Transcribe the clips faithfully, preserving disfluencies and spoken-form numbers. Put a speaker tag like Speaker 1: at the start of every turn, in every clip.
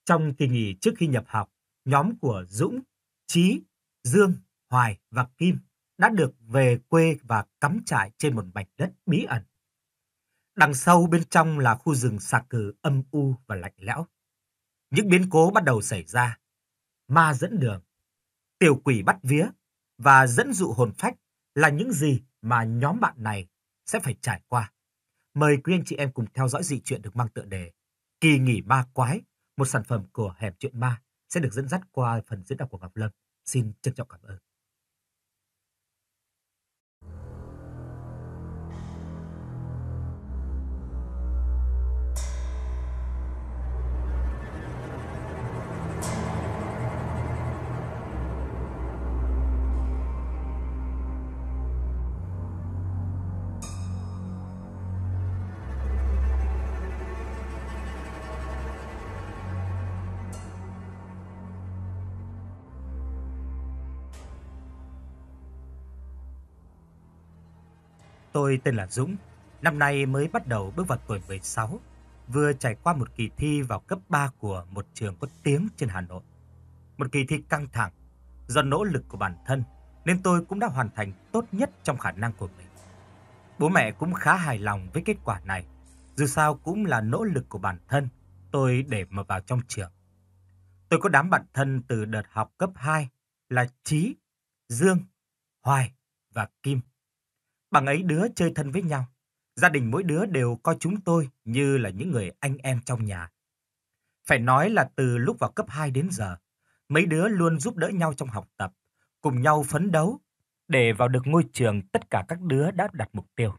Speaker 1: Trong kỳ nghỉ trước khi nhập học, nhóm của Dũng, Chí, Dương, Hoài và Kim đã được về quê và cắm trại trên một mảnh đất bí ẩn. Đằng sâu bên trong là khu rừng xà cừ âm u và lạnh lẽo. Những biến cố bắt đầu xảy ra. Ma dẫn đường, tiểu quỷ bắt vía và dẫn dụ hồn phách là những gì mà nhóm bạn này sẽ phải trải qua. Mời quý anh chị em cùng theo dõi dị truyện được mang tựa đề Kỳ nghỉ ma quái, một sản phẩm của Hẻm Truyện Ma sẽ được dẫn dắt qua phần diễn đọc của Ngọc Lâm. Xin trân trọng cảm ơn. Tôi tên là Dũng, năm nay mới bắt đầu bước vào tuổi mười sáu, vừa trải qua một kỳ thi vào cấp ba của một trường có tiếng trên Hà Nội. Một kỳ thi căng thẳng, do nỗ lực của bản thân nên tôi cũng đã hoàn thành tốt nhất trong khả năng của mình. Bố mẹ cũng khá hài lòng với kết quả này, dù sao cũng là nỗ lực của bản thân tôi để mà vào trong trường. Tôi có đám bạn thân từ đợt học cấp hai là Chí, Dương, Hoài và Kim. Bằng ấy đứa chơi thân với nhau, gia đình mỗi đứa đều coi chúng tôi như là những người anh em trong nhà. Phải nói là từ lúc vào cấp hai đến giờ, mấy đứa luôn giúp đỡ nhau trong học tập, cùng nhau phấn đấu để vào được ngôi trường tất cả các đứa đã đặt mục tiêu.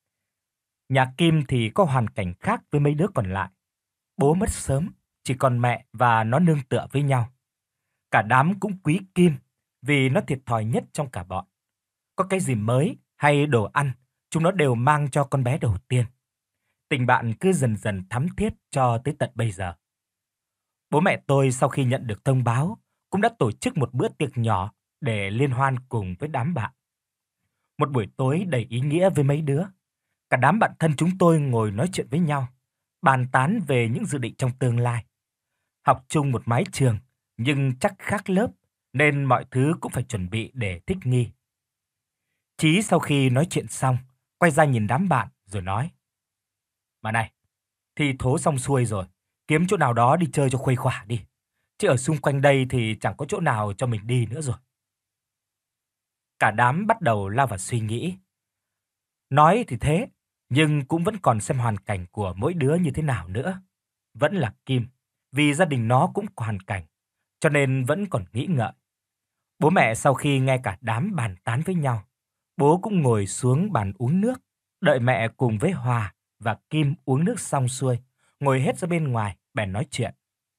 Speaker 1: Nhà Kim thì có hoàn cảnh khác với mấy đứa còn lại. Bố mất sớm, chỉ còn mẹ và nó nương tựa với nhau. Cả đám cũng quý Kim vì nó thiệt thòi nhất trong cả bọn. Có cái gì mới hay đồ ăn, chúng nó đều mang cho con bé đầu tiên. Tình bạn cứ dần dần thắm thiết cho tới tận bây giờ. Bố mẹ tôi sau khi nhận được thông báo cũng đã tổ chức một bữa tiệc nhỏ để liên hoan cùng với đám bạn. Một buổi tối đầy ý nghĩa với mấy đứa. Cả đám bạn thân chúng tôi ngồi nói chuyện với nhau, bàn tán về những dự định trong tương lai. Học chung một mái trường, nhưng chắc khác lớp, nên mọi thứ cũng phải chuẩn bị để thích nghi. Chí sau khi nói chuyện xong, quay ra nhìn đám bạn rồi nói: Mà này, thi thố xong xuôi rồi, kiếm chỗ nào đó đi chơi cho khuây khỏa đi. Chứ ở xung quanh đây thì chẳng có chỗ nào cho mình đi nữa rồi. Cả đám bắt đầu lao vào suy nghĩ. Nói thì thế, nhưng cũng vẫn còn xem hoàn cảnh của mỗi đứa như thế nào nữa. Vẫn là Kim, vì gia đình nó cũng có hoàn cảnh, cho nên vẫn còn nghĩ ngợi. Bố mẹ sau khi nghe cả đám bàn tán với nhau, bố cũng ngồi xuống bàn uống nước, đợi mẹ cùng với Hòa và Kim uống nước xong xuôi, ngồi hết ra bên ngoài, bèn nói chuyện.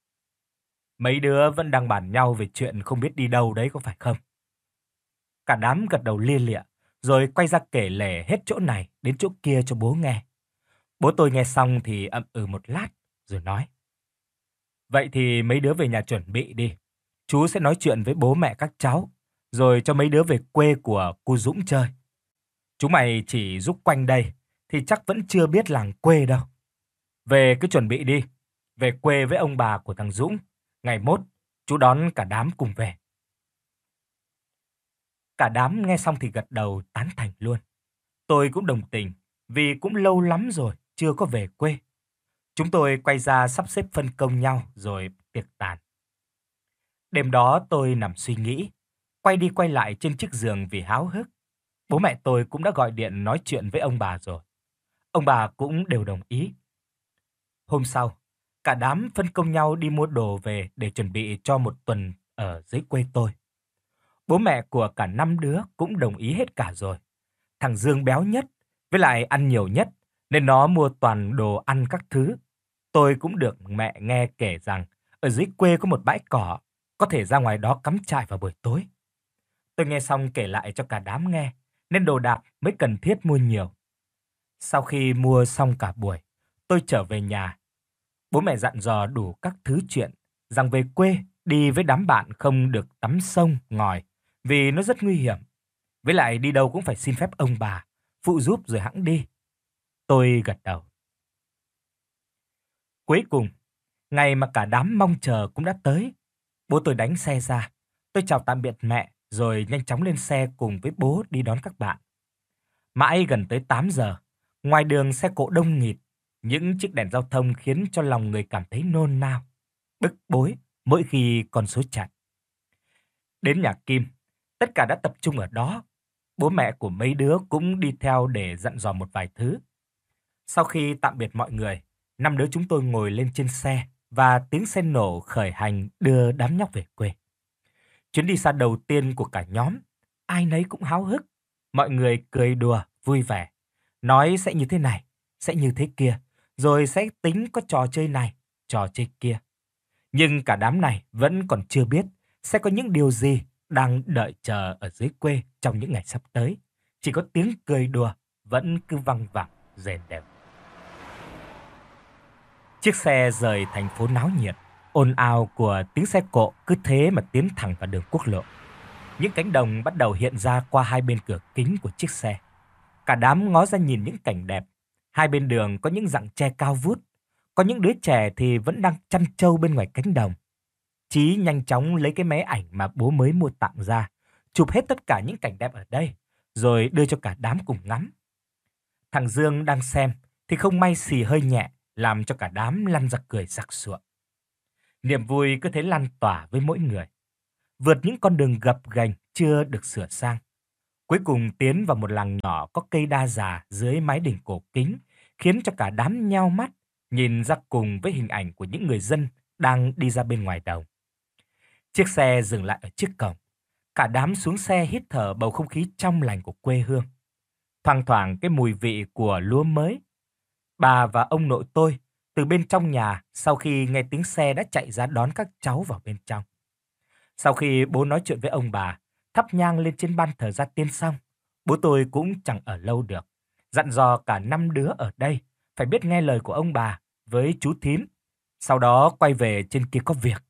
Speaker 1: Mấy đứa vẫn đang bàn nhau về chuyện không biết đi đâu đấy có phải không? Cả đám gật đầu lia lịa, rồi quay ra kể lể hết chỗ này đến chỗ kia cho bố nghe. Bố tôi nghe xong thì ậm ừ một lát, rồi nói: Vậy thì mấy đứa về nhà chuẩn bị đi. Chú sẽ nói chuyện với bố mẹ các cháu, rồi cho mấy đứa về quê của cô Dũng chơi. Chúng mày chỉ giúp quanh đây, thì chắc vẫn chưa biết làng quê đâu. Về cứ chuẩn bị đi, về quê với ông bà của thằng Dũng. Ngày mốt, chú đón cả đám cùng về. Cả đám nghe xong thì gật đầu tán thành luôn. Tôi cũng đồng tình, vì cũng lâu lắm rồi chưa có về quê. Chúng tôi quay ra sắp xếp phân công nhau rồi tiệc tàn. Đêm đó tôi nằm suy nghĩ, quay đi quay lại trên chiếc giường vì háo hức. Bố mẹ tôi cũng đã gọi điện nói chuyện với ông bà rồi. Ông bà cũng đều đồng ý. Hôm sau, cả đám phân công nhau đi mua đồ về để chuẩn bị cho một tuần ở dưới quê tôi. Bố mẹ của cả năm đứa cũng đồng ý hết cả rồi. Thằng Dương béo nhất, với lại ăn nhiều nhất, nên nó mua toàn đồ ăn các thứ. Tôi cũng được mẹ nghe kể rằng ở dưới quê có một bãi cỏ, có thể ra ngoài đó cắm trại vào buổi tối. Tôi nghe xong kể lại cho cả đám nghe, nên đồ đạc mới cần thiết mua nhiều. Sau khi mua xong cả buổi, tôi trở về nhà. Bố mẹ dặn dò đủ các thứ chuyện, rằng về quê đi với đám bạn không được tắm sông, ngòi, vì nó rất nguy hiểm. Với lại đi đâu cũng phải xin phép ông bà, phụ giúp rồi hẵng đi. Tôi gật đầu. Cuối cùng, Ngày mà cả đám mong chờ cũng đã tới. Bố tôi đánh xe ra. Tôi chào tạm biệt mẹ rồi nhanh chóng lên xe cùng với bố đi đón các bạn. Mãi gần tới tám giờ, ngoài đường xe cộ đông nghịt, những chiếc đèn giao thông khiến cho lòng người cảm thấy nôn nao, bức bối mỗi khi con số chạy. Đến nhà Kim, tất cả đã tập trung ở đó. Bố mẹ của mấy đứa cũng đi theo để dặn dò một vài thứ. Sau khi tạm biệt mọi người, năm đứa chúng tôi ngồi lên trên xe và tiếng xe nổ khởi hành đưa đám nhóc về quê. Chuyến đi xa đầu tiên của cả nhóm, ai nấy cũng háo hức. Mọi người cười đùa, vui vẻ, nói sẽ như thế này, sẽ như thế kia, rồi sẽ tính có trò chơi này, trò chơi kia. Nhưng cả đám này vẫn còn chưa biết sẽ có những điều gì đang đợi chờ ở dưới quê trong những ngày sắp tới. Chỉ có tiếng cười đùa vẫn cứ văng vẳng rền đều. Chiếc xe rời thành phố náo nhiệt, ồn ào của tiếng xe cộ cứ thế mà tiến thẳng vào đường quốc lộ. Những cánh đồng bắt đầu hiện ra qua hai bên cửa kính của chiếc xe. Cả đám ngó ra nhìn những cảnh đẹp. Hai bên đường có những rặng tre cao vút, có những đứa trẻ thì vẫn đang chăn trâu bên ngoài cánh đồng. Chí nhanh chóng lấy cái máy ảnh mà bố mới mua tặng ra, chụp hết tất cả những cảnh đẹp ở đây, rồi đưa cho cả đám cùng ngắm. Thằng Dương đang xem thì không may xì hơi nhẹ, làm cho cả đám lăn ra cười sặc sụa. Niềm vui cứ thế lan tỏa với mỗi người. Vượt những con đường gập ghềnh chưa được sửa sang. Cuối cùng tiến vào một làng nhỏ có cây đa già dưới mái đình cổ kính, khiến cho cả đám nheo mắt, nhìn ra cùng với hình ảnh của những người dân đang đi ra bên ngoài đồng. Chiếc xe dừng lại ở trước cổng. Cả đám xuống xe hít thở bầu không khí trong lành của quê hương. Thoang thoảng cái mùi vị của lúa mới. Bà và ông nội tôi từ bên trong nhà sau khi nghe tiếng xe đã chạy ra đón các cháu vào bên trong. Sau khi bố nói chuyện với ông bà, thắp nhang lên trên ban thờ gia tiên xong, bố tôi cũng chẳng ở lâu được. Dặn dò cả năm đứa ở đây phải biết nghe lời của ông bà với chú thím. Sau đó quay về trên kia có việc.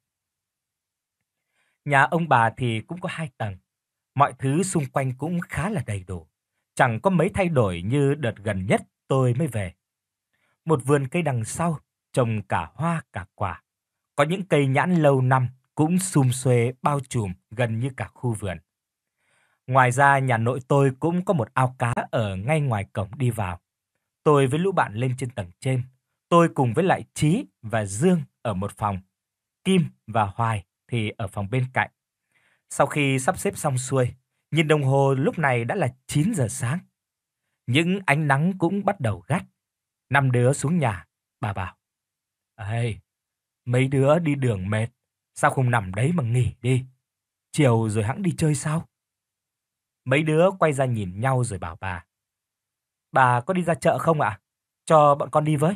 Speaker 1: Nhà ông bà thì cũng có hai tầng. Mọi thứ xung quanh cũng khá là đầy đủ. Chẳng có mấy thay đổi như đợt gần nhất tôi mới về. Một vườn cây đằng sau, trồng cả hoa cả quả. Có những cây nhãn lâu năm cũng sum xuê bao trùm gần như cả khu vườn. Ngoài ra nhà nội tôi cũng có một ao cá ở ngay ngoài cổng đi vào. Tôi với lũ bạn lên trên tầng trên. Tôi cùng với lại Chí và Dương ở một phòng. Kim và Hoài thì ở phòng bên cạnh. Sau khi sắp xếp xong xuôi, nhìn đồng hồ lúc này đã là chín giờ sáng. Những ánh nắng cũng bắt đầu gắt. Năm đứa xuống nhà, bà bảo: "Ê, mấy đứa đi đường mệt, sao không nằm đấy mà nghỉ đi? Chiều rồi hẵng đi chơi sao?" Mấy đứa quay ra nhìn nhau rồi bảo bà: "Bà có đi ra chợ không ạ? Cho bọn con đi với."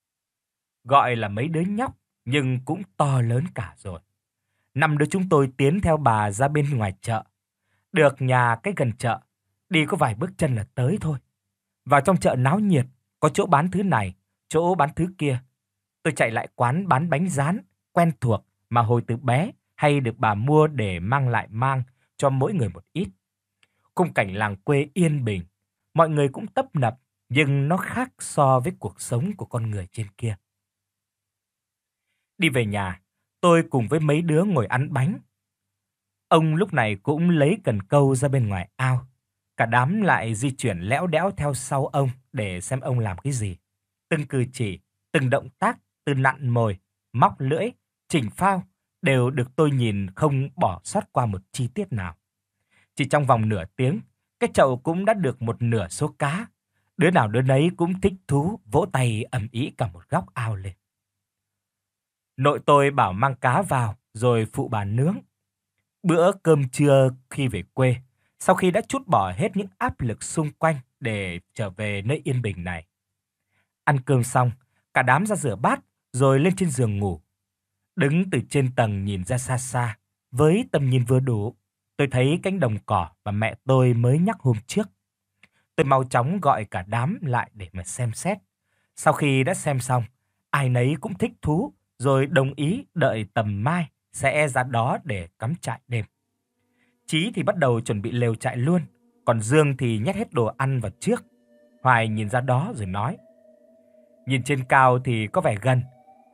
Speaker 1: Gọi là mấy đứa nhóc, nhưng cũng to lớn cả rồi. Năm đứa chúng tôi tiến theo bà ra bên ngoài chợ. Được nhà cách gần chợ, đi có vài bước chân là tới thôi. Vào trong chợ náo nhiệt, có chỗ bán thứ này, chỗ bán thứ kia. Tôi chạy lại quán bán bánh rán, quen thuộc mà hồi từ bé hay được bà mua để mang lại mang cho mỗi người một ít. Khung cảnh làng quê yên bình, mọi người cũng tấp nập, nhưng nó khác so với cuộc sống của con người trên kia. Đi về nhà, tôi cùng với mấy đứa ngồi ăn bánh. Ông lúc này cũng lấy cần câu ra bên ngoài ao. Cả đám lại di chuyển lẽo đẽo theo sau ông để xem ông làm cái gì. Từng cử chỉ, từng động tác, từ nặn mồi, móc lưỡi, chỉnh phao đều được tôi nhìn không bỏ sót qua một chi tiết nào. Chỉ trong vòng nửa tiếng, cái chậu cũng đã được một nửa số cá. Đứa nào đứa nấy cũng thích thú, vỗ tay ầm ĩ cả một góc ao lên. Nội tôi bảo mang cá vào rồi phụ bà nướng. Bữa cơm trưa khi về quê, sau khi đã trút bỏ hết những áp lực xung quanh để trở về nơi yên bình này. Ăn cơm xong, cả đám ra rửa bát rồi lên trên giường ngủ. Đứng từ trên tầng nhìn ra xa xa, với tầm nhìn vừa đủ, tôi thấy cánh đồng cỏ mà mẹ tôi mới nhắc hôm trước. Tôi mau chóng gọi cả đám lại để mà xem xét. Sau khi đã xem xong, ai nấy cũng thích thú, rồi đồng ý đợi tầm mai sẽ ra đó để cắm trại đêm. Chí thì bắt đầu chuẩn bị lều trại luôn, còn Dương thì nhét hết đồ ăn vào trước. Hoài nhìn ra đó rồi nói: "Nhìn trên cao thì có vẻ gần,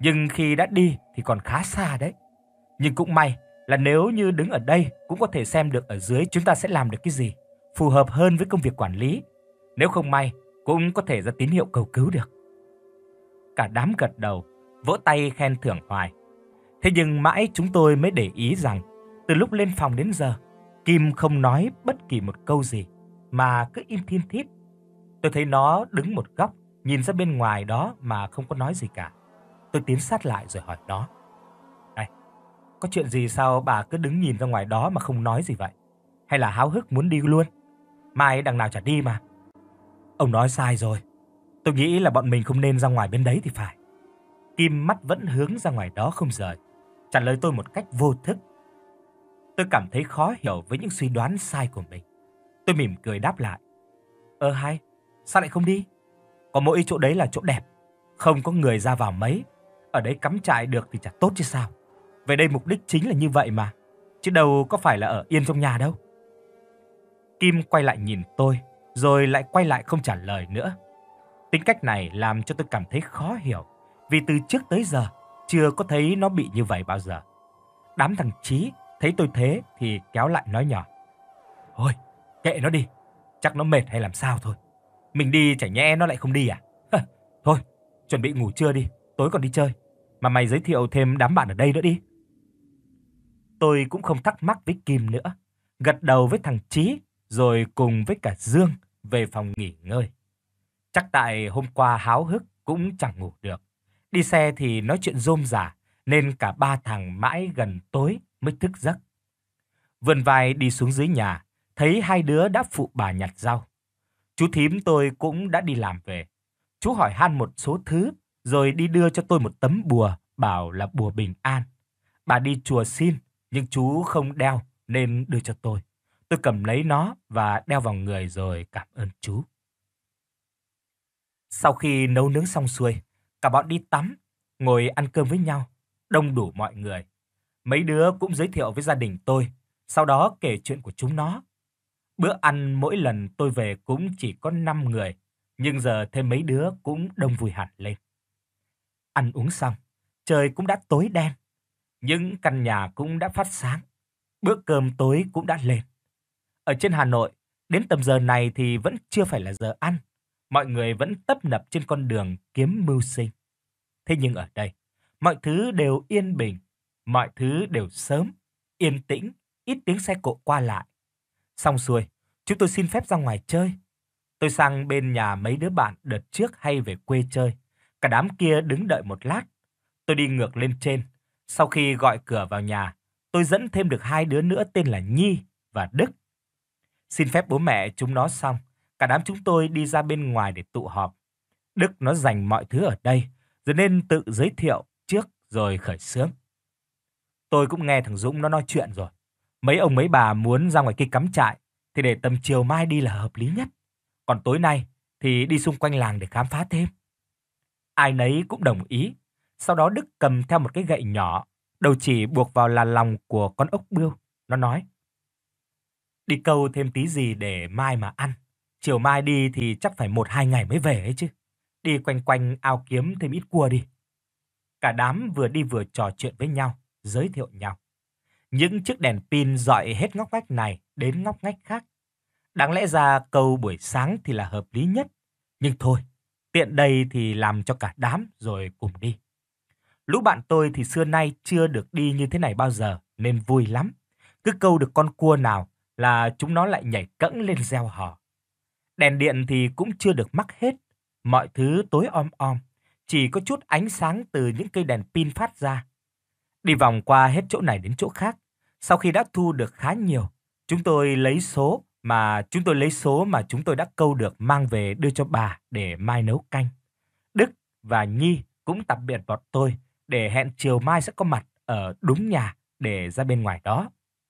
Speaker 1: Nhưng khi đã đi thì còn khá xa đấy. Nhưng cũng may là nếu như đứng ở đây cũng có thể xem được ở dưới chúng ta sẽ làm được cái gì, phù hợp hơn với công việc quản lý. Nếu không may, cũng có thể ra tín hiệu cầu cứu được. Cả đám gật đầu, vỗ tay khen thưởng hoài. Thế nhưng mãi chúng tôi mới để ý rằng từ lúc lên phòng đến giờ, Kim không nói bất kỳ một câu gì mà cứ im thiên thít. Tôi thấy nó đứng một góc, nhìn ra bên ngoài đó mà không có nói gì cả. Tôi tiến sát lại rồi hỏi nó: "Này, có chuyện gì sao bà cứ đứng nhìn ra ngoài đó mà không nói gì vậy? Hay là háo hức muốn đi luôn? Mai đằng nào chả đi mà." "Ông nói sai rồi. Tôi nghĩ là bọn mình không nên ra ngoài bên đấy thì phải." Kim mắt vẫn hướng ra ngoài đó không rời, trả lời tôi một cách vô thức. Tôi cảm thấy khó hiểu với những suy đoán sai của mình. Tôi mỉm cười đáp lại: "Ơ hay, sao lại không đi? Có mỗi chỗ đấy là chỗ đẹp, không có người ra vào mấy. Ở đấy cắm trại được thì chả tốt chứ sao. Về đây mục đích chính là như vậy mà, chứ đâu có phải là ở yên trong nhà đâu." Kim quay lại nhìn tôi, rồi lại quay lại không trả lời nữa. Tính cách này làm cho tôi cảm thấy khó hiểu, vì từ trước tới giờ chưa có thấy nó bị như vậy bao giờ. Đám thằng Chí thấy tôi thế thì kéo lại nói nhỏ: "Thôi, kệ nó đi, chắc nó mệt hay làm sao thôi. Mình đi chả nhẽ nó lại không đi à? Hơ, thôi, chuẩn bị ngủ trưa đi, tối còn đi chơi. Mà mày giới thiệu thêm đám bạn ở đây nữa đi." Tôi cũng không thắc mắc với Kim nữa, gật đầu với thằng Chí rồi cùng với cả Dương về phòng nghỉ ngơi. Chắc tại hôm qua háo hức cũng chẳng ngủ được. Đi xe thì nói chuyện rôm rả nên cả ba thằng mãi gần tối mới thức giấc. Vươn vai đi xuống dưới nhà, thấy hai đứa đã phụ bà nhặt rau. Chú thím tôi cũng đã đi làm về. Chú hỏi han một số thứ rồi đi đưa cho tôi một tấm bùa, bảo là bùa bình an. Bà đi chùa xin nhưng chú không đeo nên đưa cho tôi. Tôi cầm lấy nó và đeo vào người rồi cảm ơn chú. Sau khi nấu nướng xong xuôi, cả bọn đi tắm, ngồi ăn cơm với nhau, đông đủ mọi người. Mấy đứa cũng giới thiệu với gia đình tôi, sau đó kể chuyện của chúng nó. Bữa ăn mỗi lần tôi về cũng chỉ có năm người, nhưng giờ thêm mấy đứa cũng đông vui hẳn lên. Ăn uống xong, trời cũng đã tối đen, những căn nhà cũng đã phát sáng. Bữa cơm tối cũng đã lên. Ở trên Hà Nội, đến tầm giờ này thì vẫn chưa phải là giờ ăn. Mọi người vẫn tấp nập trên con đường kiếm mưu sinh. Thế nhưng ở đây, mọi thứ đều yên bình, mọi thứ đều sớm, yên tĩnh, ít tiếng xe cộ qua lại. Xong xuôi, chúng tôi xin phép ra ngoài chơi. Tôi sang bên nhà mấy đứa bạn đợt trước hay về quê chơi. Cả đám kia đứng đợi một lát. Tôi đi ngược lên trên. Sau khi gọi cửa vào nhà, tôi dẫn thêm được hai đứa nữa tên là Nhi và Đức. Xin phép bố mẹ chúng nó xong, cả đám chúng tôi đi ra bên ngoài để tụ họp. Đức nó dành mọi thứ ở đây, rồi nên tự giới thiệu trước rồi khởi xướng. Tôi cũng nghe thằng Dũng nó nói chuyện rồi. Mấy ông mấy bà muốn ra ngoài kia cắm trại thì để tầm chiều mai đi là hợp lý nhất. Còn tối nay thì đi xung quanh làng để khám phá thêm. Ai nấy cũng đồng ý. Sau đó Đức cầm theo một cái gậy nhỏ, đầu chỉ buộc vào là lòng của con ốc bươu. Nó nói: "Đi câu thêm tí gì để mai mà ăn. Chiều mai đi thì chắc phải một hai ngày mới về ấy chứ. Đi quanh quanh ao kiếm thêm ít cua đi." Cả đám vừa đi vừa trò chuyện với nhau, giới thiệu nhau. Những chiếc đèn pin rọi hết ngóc ngách này đến ngóc ngách khác. Đáng lẽ ra câu buổi sáng thì là hợp lý nhất. Nhưng thôi, tiện đây thì làm cho cả đám rồi cùng đi. Lũ bạn tôi thì xưa nay chưa được đi như thế này bao giờ nên vui lắm. Cứ câu được con cua nào là chúng nó lại nhảy cẫng lên reo hò. Đèn điện thì cũng chưa được mắc hết. Mọi thứ tối om om, chỉ có chút ánh sáng từ những cây đèn pin phát ra. Đi vòng qua hết chỗ này đến chỗ khác. Sau khi đã thu được khá nhiều, chúng tôi lấy số mà chúng tôi lấy số mà chúng tôi đã câu được mang về đưa cho bà để mai nấu canh. Đức và Nhi cũng tạm biệt bọn tôi để hẹn chiều mai sẽ có mặt ở đúng nhà để ra bên ngoài đó.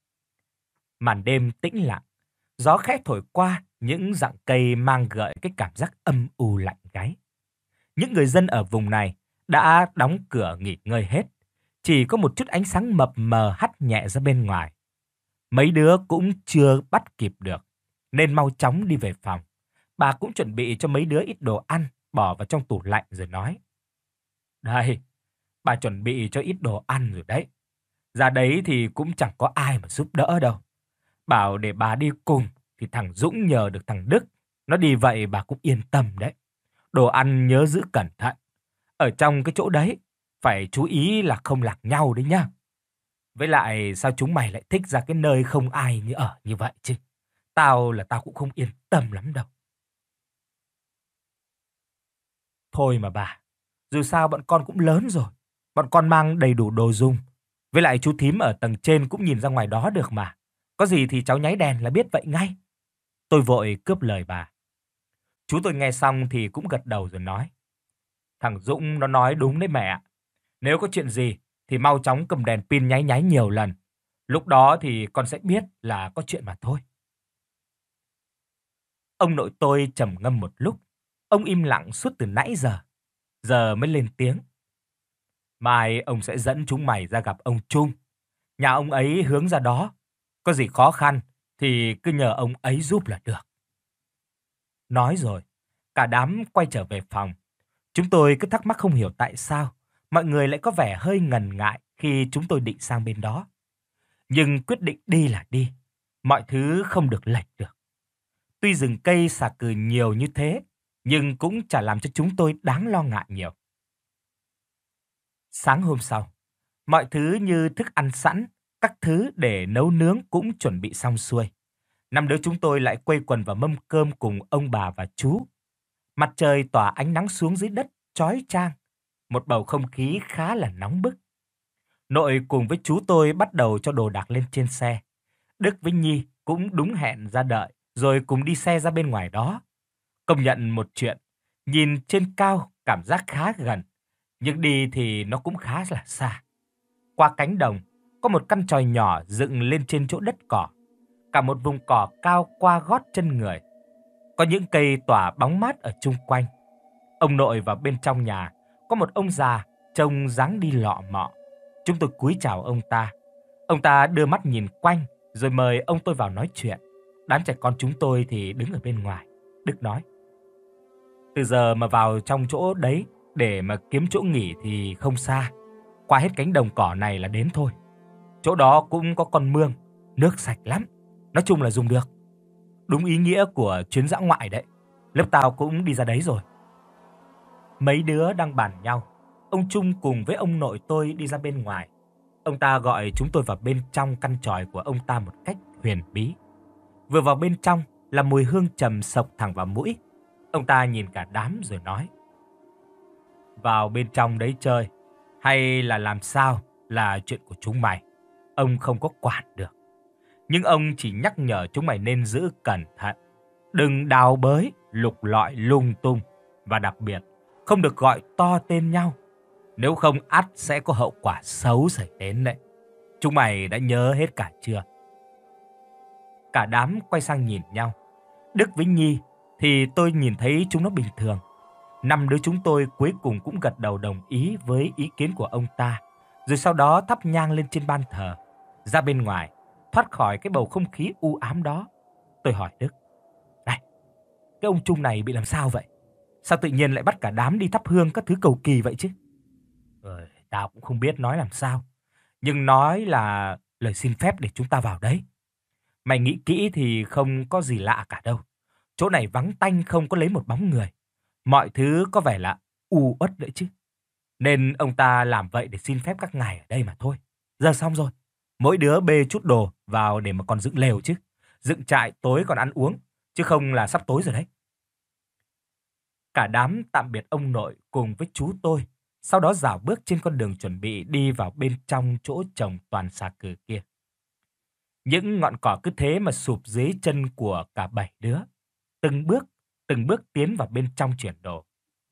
Speaker 1: Màn đêm tĩnh lặng, gió khẽ thổi qua những rặng cây mang gợi cái cảm giác âm u lạnh gáy. Những người dân ở vùng này đã đóng cửa nghỉ ngơi hết, chỉ có một chút ánh sáng mập mờ hắt nhẹ ra bên ngoài. Mấy đứa cũng chưa bắt kịp được, nên mau chóng đi về phòng. Bà cũng chuẩn bị cho mấy đứa ít đồ ăn, bỏ vào trong tủ lạnh rồi nói: "Đây, Bà chuẩn bị cho ít đồ ăn rồi đấy. Ra đấy thì cũng chẳng có ai mà giúp đỡ đâu. Bảo để bà đi cùng thì thằng Dũng nhờ được thằng Đức. Nó đi vậy bà cũng yên tâm đấy. Đồ ăn nhớ giữ cẩn thận. Ở trong cái chỗ đấy, phải chú ý là không lạc nhau đấy nhá. Với lại sao chúng mày lại thích ra cái nơi không ai như ở như vậy chứ? Tao là tao cũng không yên tâm lắm đâu. Thôi mà bà, dù sao bọn con cũng lớn rồi. Bọn con mang đầy đủ đồ dùng. Với lại chú thím ở tầng trên cũng nhìn ra ngoài đó được mà. Có gì thì cháu nháy đèn là biết vậy ngay. Tôi vội cướp lời bà. Chú tôi nghe xong thì cũng gật đầu rồi nói. Thằng Dũng nó nói đúng đấy mẹ ạ. Nếu có chuyện gì thì mau chóng cầm đèn pin nháy nháy nhiều lần. Lúc đó thì con sẽ biết là có chuyện mà thôi. Ông nội tôi trầm ngâm một lúc. Ông im lặng suốt từ nãy giờ. Giờ mới lên tiếng. Mai ông sẽ dẫn chúng mày ra gặp ông Trung. Nhà ông ấy hướng ra đó. Có gì khó khăn thì cứ nhờ ông ấy giúp là được. Nói rồi, cả đám quay trở về phòng. Chúng tôi cứ thắc mắc không hiểu tại sao mọi người lại có vẻ hơi ngần ngại khi chúng tôi định sang bên đó. Nhưng quyết định đi là đi. Mọi thứ không được lệch được. Tuy rừng cây xà cừ nhiều như thế, nhưng cũng chả làm cho chúng tôi đáng lo ngại nhiều. Sáng hôm sau, mọi thứ như thức ăn sẵn, các thứ để nấu nướng cũng chuẩn bị xong xuôi. Năm đứa chúng tôi lại quây quần vào mâm cơm cùng ông bà và chú. Mặt trời tỏa ánh nắng xuống dưới đất chói chang, một bầu không khí khá là nóng bức. Nội cùng với chú tôi bắt đầu cho đồ đạc lên trên xe. Đức với Nhi cũng đúng hẹn ra đợi, rồi cùng đi xe ra bên ngoài đó. Công nhận một chuyện, nhìn trên cao cảm giác khá gần, nhưng đi thì nó cũng khá là xa. Qua cánh đồng, có một căn chòi nhỏ dựng lên trên chỗ đất cỏ. Cả một vùng cỏ cao qua gót chân người. Có những cây tỏa bóng mát ở chung quanh. Ông nội vào bên trong nhà, có một ông già trông dáng đi lọ mọ. Chúng tôi cúi chào ông ta. Ông ta đưa mắt nhìn quanh, rồi mời ông tôi vào nói chuyện. Đám trẻ con chúng tôi thì đứng ở bên ngoài. Đức nói, từ giờ mà vào trong chỗ đấy để mà kiếm chỗ nghỉ thì không xa. Qua hết cánh đồng cỏ này là đến thôi. Chỗ đó cũng có con mương, nước sạch lắm. Nói chung là dùng được. Đúng ý nghĩa của chuyến dã ngoại đấy. Lớp tao cũng đi ra đấy rồi. Mấy đứa đang bàn nhau. Ông Trung cùng với ông nội tôi đi ra bên ngoài. Ông ta gọi chúng tôi vào bên trong căn chòi của ông ta một cách huyền bí. Vừa vào bên trong là mùi hương trầm sộc thẳng vào mũi. Ông ta nhìn cả đám rồi nói, vào bên trong đấy chơi hay là làm sao là chuyện của chúng mày. Ông không có quản được. Nhưng ông chỉ nhắc nhở chúng mày nên giữ cẩn thận. Đừng đào bới, lục lọi lung tung. Và đặc biệt, không được gọi to tên nhau. Nếu không ắt sẽ có hậu quả xấu xảy đến đấy. Chúng mày đã nhớ hết cả chưa? Cả đám quay sang nhìn nhau. Đức với Nhi thì tôi nhìn thấy chúng nó bình thường. Năm đứa chúng tôi cuối cùng cũng gật đầu đồng ý với ý kiến của ông ta. Rồi sau đó thắp nhang lên trên ban thờ. Ra bên ngoài, thoát khỏi cái bầu không khí u ám đó. Tôi hỏi Đức, này, cái ông Trung này bị làm sao vậy? Sao tự nhiên lại bắt cả đám đi thắp hương các thứ cầu kỳ vậy chứ? Ờ, tao cũng không biết nói làm sao. Nhưng nói là lời xin phép để chúng ta vào đấy. Mày nghĩ kỹ thì không có gì lạ cả đâu. Chỗ này vắng tanh không có lấy một bóng người. Mọi thứ có vẻ là u uất đấy chứ. Nên ông ta làm vậy để xin phép các ngài ở đây mà thôi. Giờ xong rồi. Mỗi đứa bê chút đồ vào để mà còn dựng lều chứ. Dựng trại tối còn ăn uống. Chứ không là sắp tối rồi đấy. Cả đám tạm biệt ông nội cùng với chú tôi. Sau đó rảo bước trên con đường chuẩn bị đi vào bên trong chỗ trồng toàn xà cừ kia. Những ngọn cỏ cứ thế mà sụp dưới chân của cả bảy đứa. Từng bước, từng bước tiến vào bên trong chuyển đồ.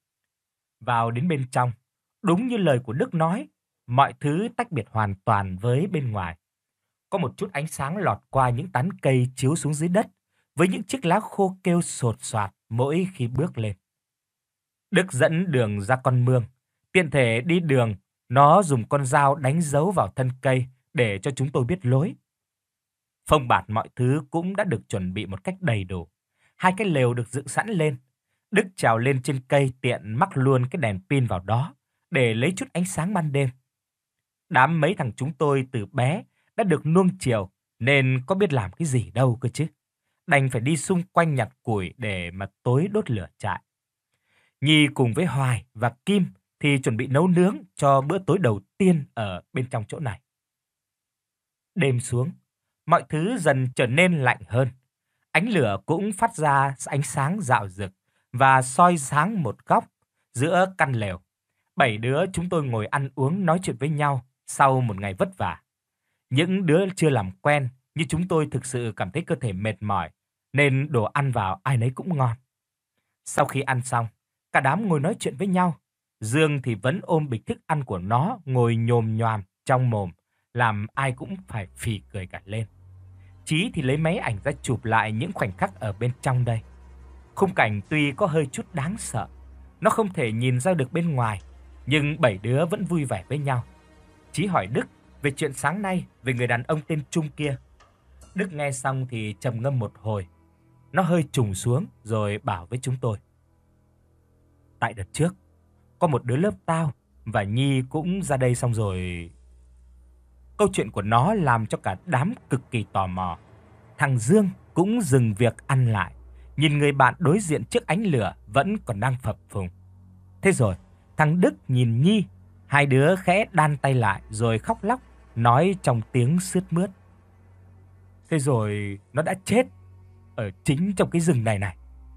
Speaker 1: Vào đến bên trong, đúng như lời của Đức nói, mọi thứ tách biệt hoàn toàn với bên ngoài. Có một chút ánh sáng lọt qua những tán cây chiếu xuống dưới đất, với những chiếc lá khô kêu sột soạt mỗi khi bước lên. Đức dẫn đường ra con mương. Tiện thể đi đường, nó dùng con dao đánh dấu vào thân cây để cho chúng tôi biết lối. Phông bạt mọi thứ cũng đã được chuẩn bị một cách đầy đủ. Hai cái lều được dựng sẵn lên. Đức trèo lên trên cây tiện mắc luôn cái đèn pin vào đó để lấy chút ánh sáng ban đêm. Đám mấy thằng chúng tôi từ bé đã được nuông chiều nên có biết làm cái gì đâu cơ chứ. Đành phải đi xung quanh nhặt củi để mà tối đốt lửa trại. Nhi cùng với Hoài và Kim thì chuẩn bị nấu nướng cho bữa tối đầu tiên ở bên trong chỗ này. Đêm xuống, mọi thứ dần trở nên lạnh hơn. Ánh lửa cũng phát ra ánh sáng rạo rực và soi sáng một góc giữa căn lều. Bảy đứa chúng tôi ngồi ăn uống nói chuyện với nhau sau một ngày vất vả. Những đứa chưa làm quen như chúng tôi thực sự cảm thấy cơ thể mệt mỏi nên đồ ăn vào ai nấy cũng ngon. Sau khi ăn xong, cả đám ngồi nói chuyện với nhau. Dương thì vẫn ôm bịch thức ăn của nó ngồi nhồm nhoàm trong mồm, làm ai cũng phải phì cười cả lên. Chí thì lấy máy ảnh ra chụp lại những khoảnh khắc ở bên trong đây. Khung cảnh tuy có hơi chút đáng sợ, nó không thể nhìn ra được bên ngoài, nhưng bảy đứa vẫn vui vẻ với nhau. Chí hỏi Đức về chuyện sáng nay về người đàn ông tên Trung kia. Đức nghe xong thì trầm ngâm một hồi. Nó hơi trùng xuống rồi bảo với chúng tôi. Tại đợt trước, có một đứa lớp tao và Nhi cũng ra đây xong rồi. Câu chuyện của nó làm cho cả đám cực kỳ tò mò. Thằng Dương cũng dừng việc ăn lại, nhìn người bạn đối diện trước ánh lửa vẫn còn đang phập phồng. Thế rồi, thằng Đức nhìn Nhi, hai đứa khẽ đan tay lại rồi khóc lóc, nói trong tiếng sướt mướt. Thế rồi nó đã chết ở chính trong cái rừng này này.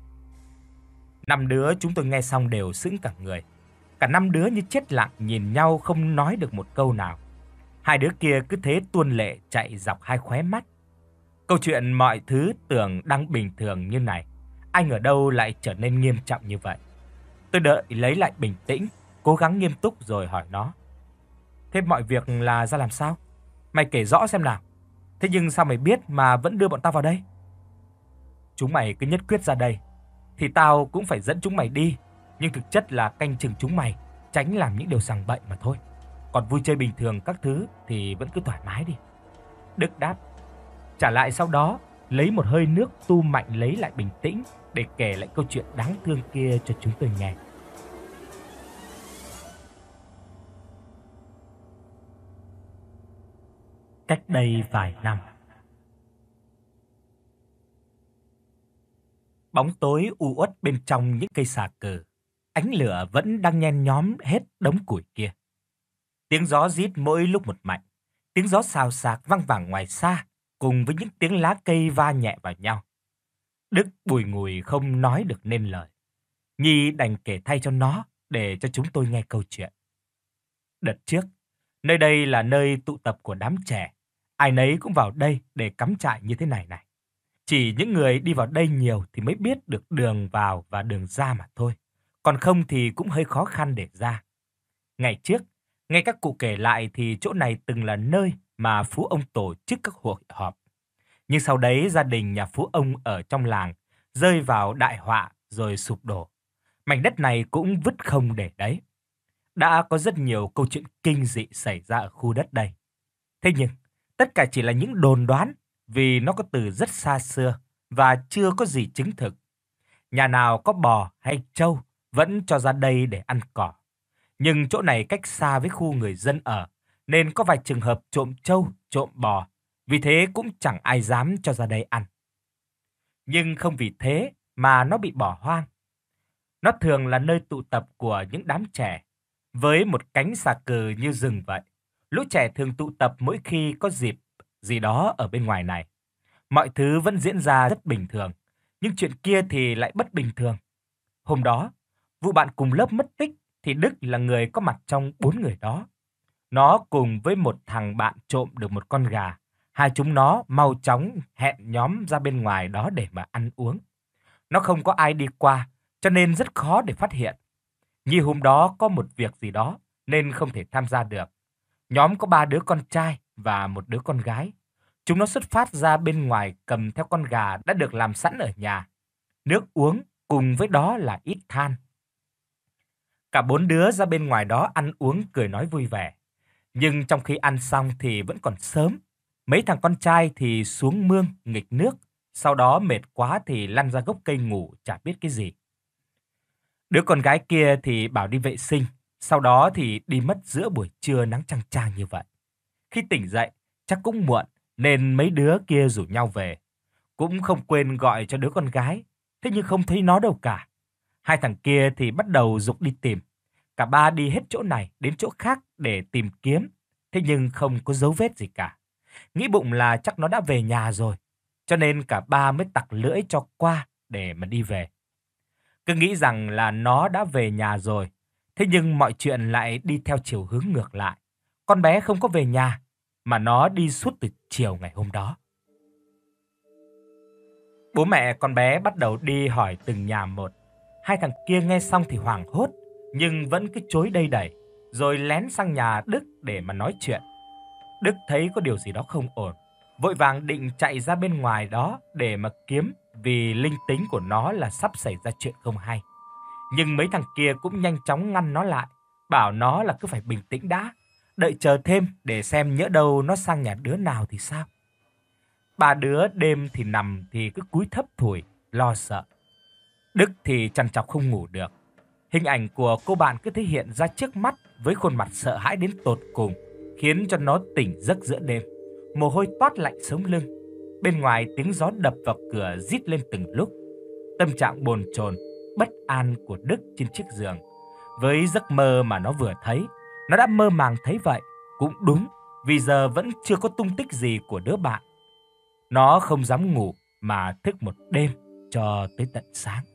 Speaker 1: Năm đứa chúng tôi nghe xong đều sững cả người. Cả năm đứa như chết lặng nhìn nhau không nói được một câu nào. Hai đứa kia cứ thế tuôn lệ chạy dọc hai khóe mắt. Câu chuyện mọi thứ tưởng đang bình thường như này, anh ở đâu lại trở nên nghiêm trọng như vậy. Tôi đợi lấy lại bình tĩnh, cố gắng nghiêm túc rồi hỏi nó. Thế mọi việc là ra làm sao? Mày kể rõ xem nào. Thế nhưng sao mày biết mà vẫn đưa bọn tao vào đây? Chúng mày cứ nhất quyết ra đây thì tao cũng phải dẫn chúng mày đi, nhưng thực chất là canh chừng chúng mày, tránh làm những điều sằng bậy mà thôi. Còn vui chơi bình thường các thứ thì vẫn cứ thoải mái đi. Đức đáp. Trả lại sau đó, lấy một hơi nước tu mạnh lấy lại bình tĩnh để kể lại câu chuyện đáng thương kia cho chúng tôi nghe. Cách đây vài năm, bóng tối u uất bên trong những cây xà cừ, ánh lửa vẫn đang nhen nhóm hết đống củi kia. Tiếng gió rít mỗi lúc một mạnh, tiếng gió xào xạc vang vẳng ngoài xa, cùng với những tiếng lá cây va nhẹ vào nhau. Đức bùi ngùi không nói được nên lời. Nhi đành kể thay cho nó để cho chúng tôi nghe câu chuyện. Đợt trước, nơi đây là nơi tụ tập của đám trẻ. Ai nấy cũng vào đây để cắm trại như thế này này. Chỉ những người đi vào đây nhiều thì mới biết được đường vào và đường ra mà thôi. Còn không thì cũng hơi khó khăn để ra. Ngày trước, nghe các cụ kể lại thì chỗ này từng là nơi mà phú ông tổ chức các hội họp. Nhưng sau đấy gia đình nhà phú ông ở trong làng rơi vào đại họa rồi sụp đổ. Mảnh đất này cũng vứt không để đấy. Đã có rất nhiều câu chuyện kinh dị xảy ra ở khu đất đây. Thế nhưng, tất cả chỉ là những đồn đoán vì nó có từ rất xa xưa và chưa có gì chứng thực. Nhà nào có bò hay trâu vẫn cho ra đây để ăn cỏ. Nhưng chỗ này cách xa với khu người dân ở, nên có vài trường hợp trộm trâu, trộm bò, vì thế cũng chẳng ai dám cho ra đây ăn. Nhưng không vì thế mà nó bị bỏ hoang. Nó thường là nơi tụ tập của những đám trẻ, với một cánh xà cừ như rừng vậy. Lũ trẻ thường tụ tập mỗi khi có dịp gì đó ở bên ngoài này. Mọi thứ vẫn diễn ra rất bình thường, nhưng chuyện kia thì lại bất bình thường. Hôm đó, vụ bạn cùng lớp mất tích thì Đức là người có mặt trong bốn người đó. Nó cùng với một thằng bạn trộm được một con gà. Hai chúng nó mau chóng hẹn nhóm ra bên ngoài đó để mà ăn uống. Nó không có ai đi qua, cho nên rất khó để phát hiện. Nhi hôm đó có một việc gì đó nên không thể tham gia được. Nhóm có ba đứa con trai và một đứa con gái. Chúng nó xuất phát ra bên ngoài cầm theo con gà đã được làm sẵn ở nhà. Nước uống cùng với đó là ít than. Cả bốn đứa ra bên ngoài đó ăn uống cười nói vui vẻ. Nhưng trong khi ăn xong thì vẫn còn sớm. Mấy thằng con trai thì xuống mương nghịch nước. Sau đó mệt quá thì lăn ra gốc cây ngủ chả biết cái gì. Đứa con gái kia thì bảo đi vệ sinh. Sau đó thì đi mất giữa buổi trưa nắng chang chang như vậy. Khi tỉnh dậy, chắc cũng muộn nên mấy đứa kia rủ nhau về. Cũng không quên gọi cho đứa con gái, thế nhưng không thấy nó đâu cả. Hai thằng kia thì bắt đầu giục đi tìm. Cả ba đi hết chỗ này đến chỗ khác để tìm kiếm, thế nhưng không có dấu vết gì cả. Nghĩ bụng là chắc nó đã về nhà rồi, cho nên cả ba mới tặc lưỡi cho qua để mà đi về. Cứ nghĩ rằng là nó đã về nhà rồi, thế nhưng mọi chuyện lại đi theo chiều hướng ngược lại. Con bé không có về nhà, mà nó đi suốt từ chiều ngày hôm đó. Bố mẹ con bé bắt đầu đi hỏi từng nhà một. Hai thằng kia nghe xong thì hoảng hốt, nhưng vẫn cứ chối đầy đẩy, rồi lén sang nhà Đức để mà nói chuyện. Đức thấy có điều gì đó không ổn, vội vàng định chạy ra bên ngoài đó để mà kiếm, vì linh tính của nó là sắp xảy ra chuyện không hay. Nhưng mấy thằng kia cũng nhanh chóng ngăn nó lại, bảo nó là cứ phải bình tĩnh đã, đợi chờ thêm để xem nhỡ đâu nó sang nhà đứa nào thì sao. Ba đứa đêm thì nằm thì cứ cúi thấp thủi, lo sợ. Đức thì trằn trọc không ngủ được. Hình ảnh của cô bạn cứ thể hiện ra trước mắt với khuôn mặt sợ hãi đến tột cùng, khiến cho nó tỉnh giấc giữa đêm, mồ hôi toát lạnh sống lưng. Bên ngoài tiếng gió đập vào cửa rít lên từng lúc. Tâm trạng bồn chồn, bất an của Đức trên chiếc giường, với giấc mơ mà nó vừa thấy, nó đã mơ màng thấy vậy. Cũng đúng, vì giờ vẫn chưa có tung tích gì của đứa bạn. Nó không dám ngủ mà thức một đêm cho tới tận sáng.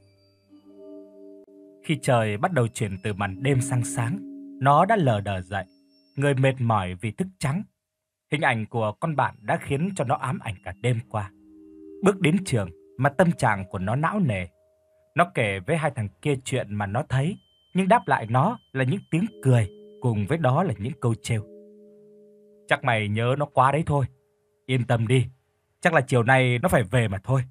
Speaker 1: Khi trời bắt đầu chuyển từ màn đêm sang sáng, nó đã lờ đờ dậy, người mệt mỏi vì thức trắng. Hình ảnh của con bạn đã khiến cho nó ám ảnh cả đêm qua. Bước đến trường mà tâm trạng của nó não nề. Nó kể với hai thằng kia chuyện mà nó thấy, nhưng đáp lại nó là những tiếng cười, cùng với đó là những câu trêu. Chắc mày nhớ nó quá đấy thôi. Yên tâm đi, chắc là chiều nay nó phải về mà thôi.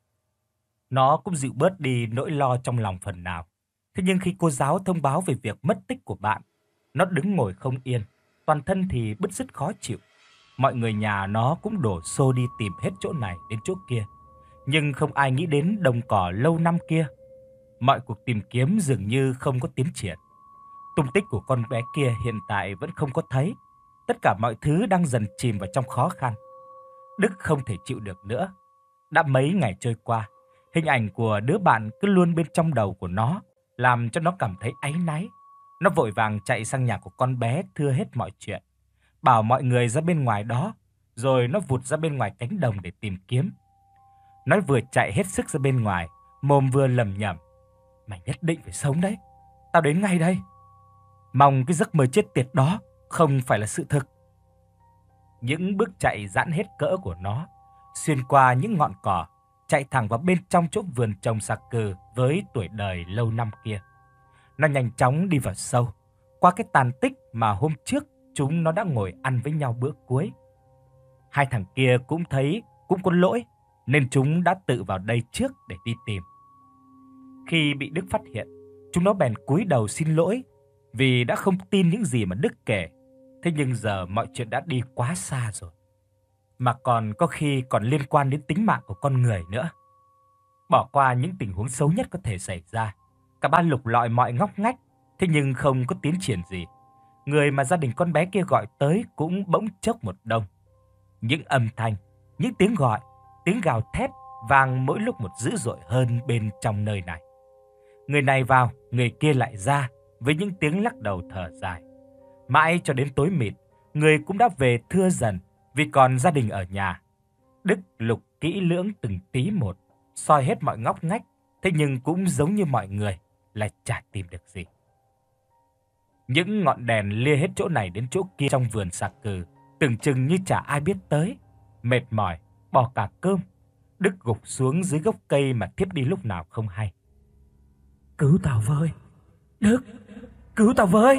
Speaker 1: Nó cũng dịu bớt đi nỗi lo trong lòng phần nào. Thế nhưng khi cô giáo thông báo về việc mất tích của bạn, nó đứng ngồi không yên, toàn thân thì bứt rứt khó chịu. Mọi người nhà nó cũng đổ xô đi tìm hết chỗ này đến chỗ kia, nhưng không ai nghĩ đến đồng cỏ lâu năm kia. Mọi cuộc tìm kiếm dường như không có tiến triển. Tung tích của con bé kia hiện tại vẫn không có thấy. Tất cả mọi thứ đang dần chìm vào trong khó khăn. Đức không thể chịu được nữa. Đã mấy ngày trôi qua, hình ảnh của đứa bạn cứ luôn bên trong đầu của nó, làm cho nó cảm thấy áy náy. Nó vội vàng chạy sang nhà của con bé thưa hết mọi chuyện, bảo mọi người ra bên ngoài đó, rồi nó vụt ra bên ngoài cánh đồng để tìm kiếm. Nó vừa chạy hết sức ra bên ngoài, mồm vừa lẩm nhẩm: "Mày nhất định phải sống đấy, tao đến ngay đây." Mong cái giấc mơ chết tiệt đó không phải là sự thực. Những bước chạy giãn hết cỡ của nó, xuyên qua những ngọn cỏ, chạy thẳng vào bên trong chỗ vườn trồng xà cừ với tuổi đời lâu năm kia. Nó nhanh chóng đi vào sâu, qua cái tàn tích mà hôm trước chúng nó đã ngồi ăn với nhau bữa cuối. Hai thằng kia cũng thấy cũng có lỗi, nên chúng đã tự vào đây trước để đi tìm. Khi bị Đức phát hiện, chúng nó bèn cúi đầu xin lỗi vì đã không tin những gì mà Đức kể. Thế nhưng giờ mọi chuyện đã đi quá xa rồi, mà còn có khi còn liên quan đến tính mạng của con người nữa. Bỏ qua những tình huống xấu nhất có thể xảy ra, cả ba lục lọi mọi ngóc ngách, thế nhưng không có tiến triển gì. Người mà gia đình con bé kia gọi tới cũng bỗng chốc một đông. Những âm thanh, những tiếng gọi, tiếng gào thét vang mỗi lúc một dữ dội hơn bên trong nơi này. Người này vào, người kia lại ra với những tiếng lắc đầu thở dài. Mãi cho đến tối mịt, người cũng đã về thưa dần vì còn gia đình ở nhà. Đức lục kỹ lưỡng từng tí một, soi hết mọi ngóc ngách, thế nhưng cũng giống như mọi người là chả tìm được gì. Những ngọn đèn lia hết chỗ này đến chỗ kia trong vườn xà cừ, tưởng chừng như chả ai biết tới. Mệt mỏi, bỏ cả cơm, Đức gục xuống dưới gốc cây mà thiếp đi lúc nào không hay. "Cứu tao với, Đức, cứu tao với!"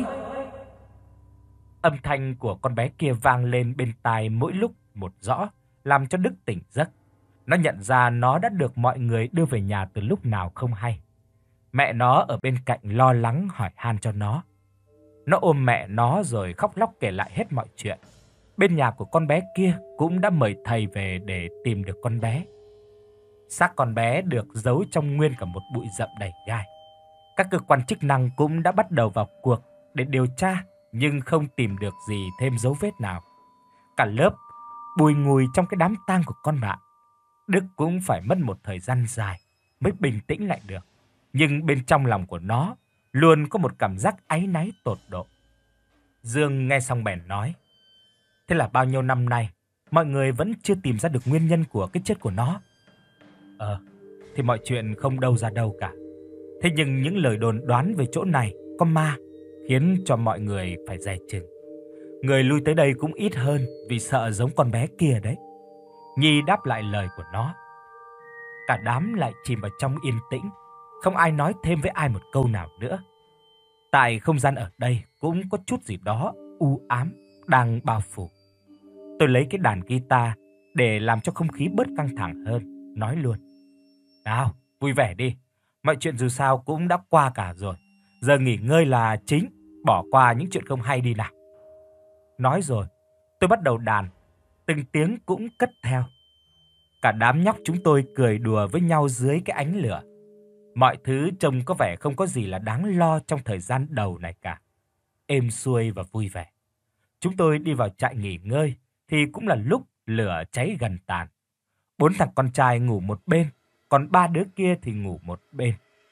Speaker 1: Âm thanh của con bé kia vang lên bên tai mỗi lúc một rõ, làm cho Đức tỉnh giấc. Nó nhận ra nó đã được mọi người đưa về nhà từ lúc nào không hay. Mẹ nó ở bên cạnh lo lắng hỏi han cho nó. Nó ôm mẹ nó rồi khóc lóc kể lại hết mọi chuyện. Bên nhà của con bé kia cũng đã mời thầy về để tìm được con bé. Xác con bé được giấu trong nguyên cả một bụi rậm đầy gai. Các cơ quan chức năng cũng đã bắt đầu vào cuộc, để điều tra nhưng không tìm được gì thêm dấu vết nào. Cả lớp bùi ngùi trong cái đám tang của con bạn. Đức cũng phải mất một thời gian dài mới bình tĩnh lại được. Nhưng bên trong lòng của nó luôn có một cảm giác áy náy tột độ. Dương nghe xong bèn nói: "Thế là bao nhiêu năm nay mọi người vẫn chưa tìm ra được nguyên nhân của cái chết của nó?" "Ờ, thì mọi chuyện không đâu ra đâu cả. Thế nhưng những lời đồn đoán về chỗ này có ma khiến cho mọi người phải dè chừng. Người lui tới đây cũng ít hơn vì sợ giống con bé kia đấy." Nhi đáp lại lời của nó. Cả đám lại chìm vào trong yên tĩnh, không ai nói thêm với ai một câu nào nữa. Tại không gian ở đây cũng có chút gì đó u ám đang bao phủ. Tôi lấy cái đàn guitar để làm cho không khí bớt căng thẳng hơn, nói luôn: "Nào, vui vẻ đi. Mọi chuyện dù sao cũng đã qua cả rồi. Giờ nghỉ ngơi là chính, bỏ qua những chuyện không hay đi nào." Nói rồi, tôi bắt đầu đàn, từng tiếng cũng cất theo. Cả đám nhóc chúng tôi cười đùa với nhau dưới cái ánh lửa. Mọi thứ trông có vẻ không có gì là đáng lo trong thời gian đầu này cả. Êm xuôi và vui vẻ. Chúng tôi đi vào trại nghỉ ngơi thì cũng là lúc lửa cháy gần tàn. Bốn thằng con trai ngủ một bên, còn ba đứa kia thì ngủ một bên.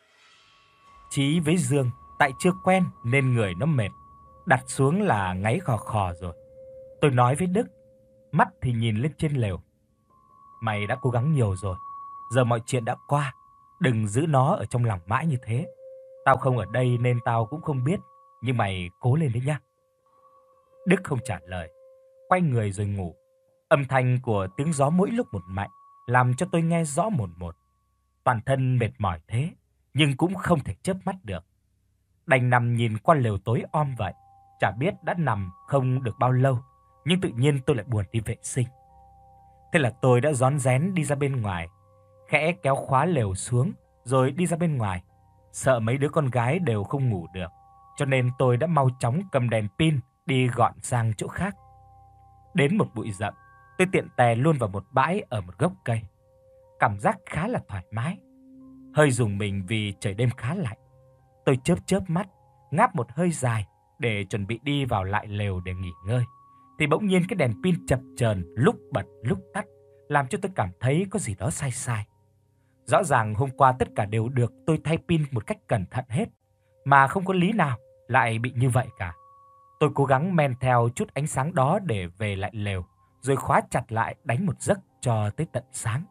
Speaker 1: Chí với Dương tại chưa quen nên người nó mệt, đặt xuống là ngáy khò khò rồi. Tôi nói với Đức, mắt thì nhìn lên trên lều: "Mày đã cố gắng nhiều rồi, giờ mọi chuyện đã qua, đừng giữ nó ở trong lòng mãi như thế. Tao không ở đây nên tao cũng không biết, nhưng mày cố lên đấy nhá." Đức không trả lời, quay người rồi ngủ. Âm thanh của tiếng gió mỗi lúc một mạnh, làm cho tôi nghe rõ mồn một. Toàn thân mệt mỏi thế, nhưng cũng không thể chớp mắt được. Đành nằm nhìn qua lều tối om vậy, chả biết đã nằm không được bao lâu, nhưng tự nhiên tôi lại buồn đi vệ sinh. Thế là tôi đã rón rén đi ra bên ngoài, khẽ kéo khóa lều xuống rồi đi ra bên ngoài. Sợ mấy đứa con gái đều không ngủ được, cho nên tôi đã mau chóng cầm đèn pin đi gọn sang chỗ khác. Đến một bụi rậm, tôi tiện tè luôn vào một bãi ở một gốc cây. Cảm giác khá là thoải mái. Hơi rùng mình vì trời đêm khá lạnh. Tôi chớp chớp mắt, ngáp một hơi dài để chuẩn bị đi vào lại lều để nghỉ ngơi. Thì bỗng nhiên cái đèn pin chập chờn lúc bật lúc tắt, làm cho tôi cảm thấy có gì đó sai sai. Rõ ràng hôm qua tất cả đều được tôi thay pin một cách cẩn thận hết, mà không có lý nào lại bị như vậy cả. Tôi cố gắng men theo chút ánh sáng đó để về lại lều, rồi khóa chặt lại đánh một giấc cho tới tận sáng.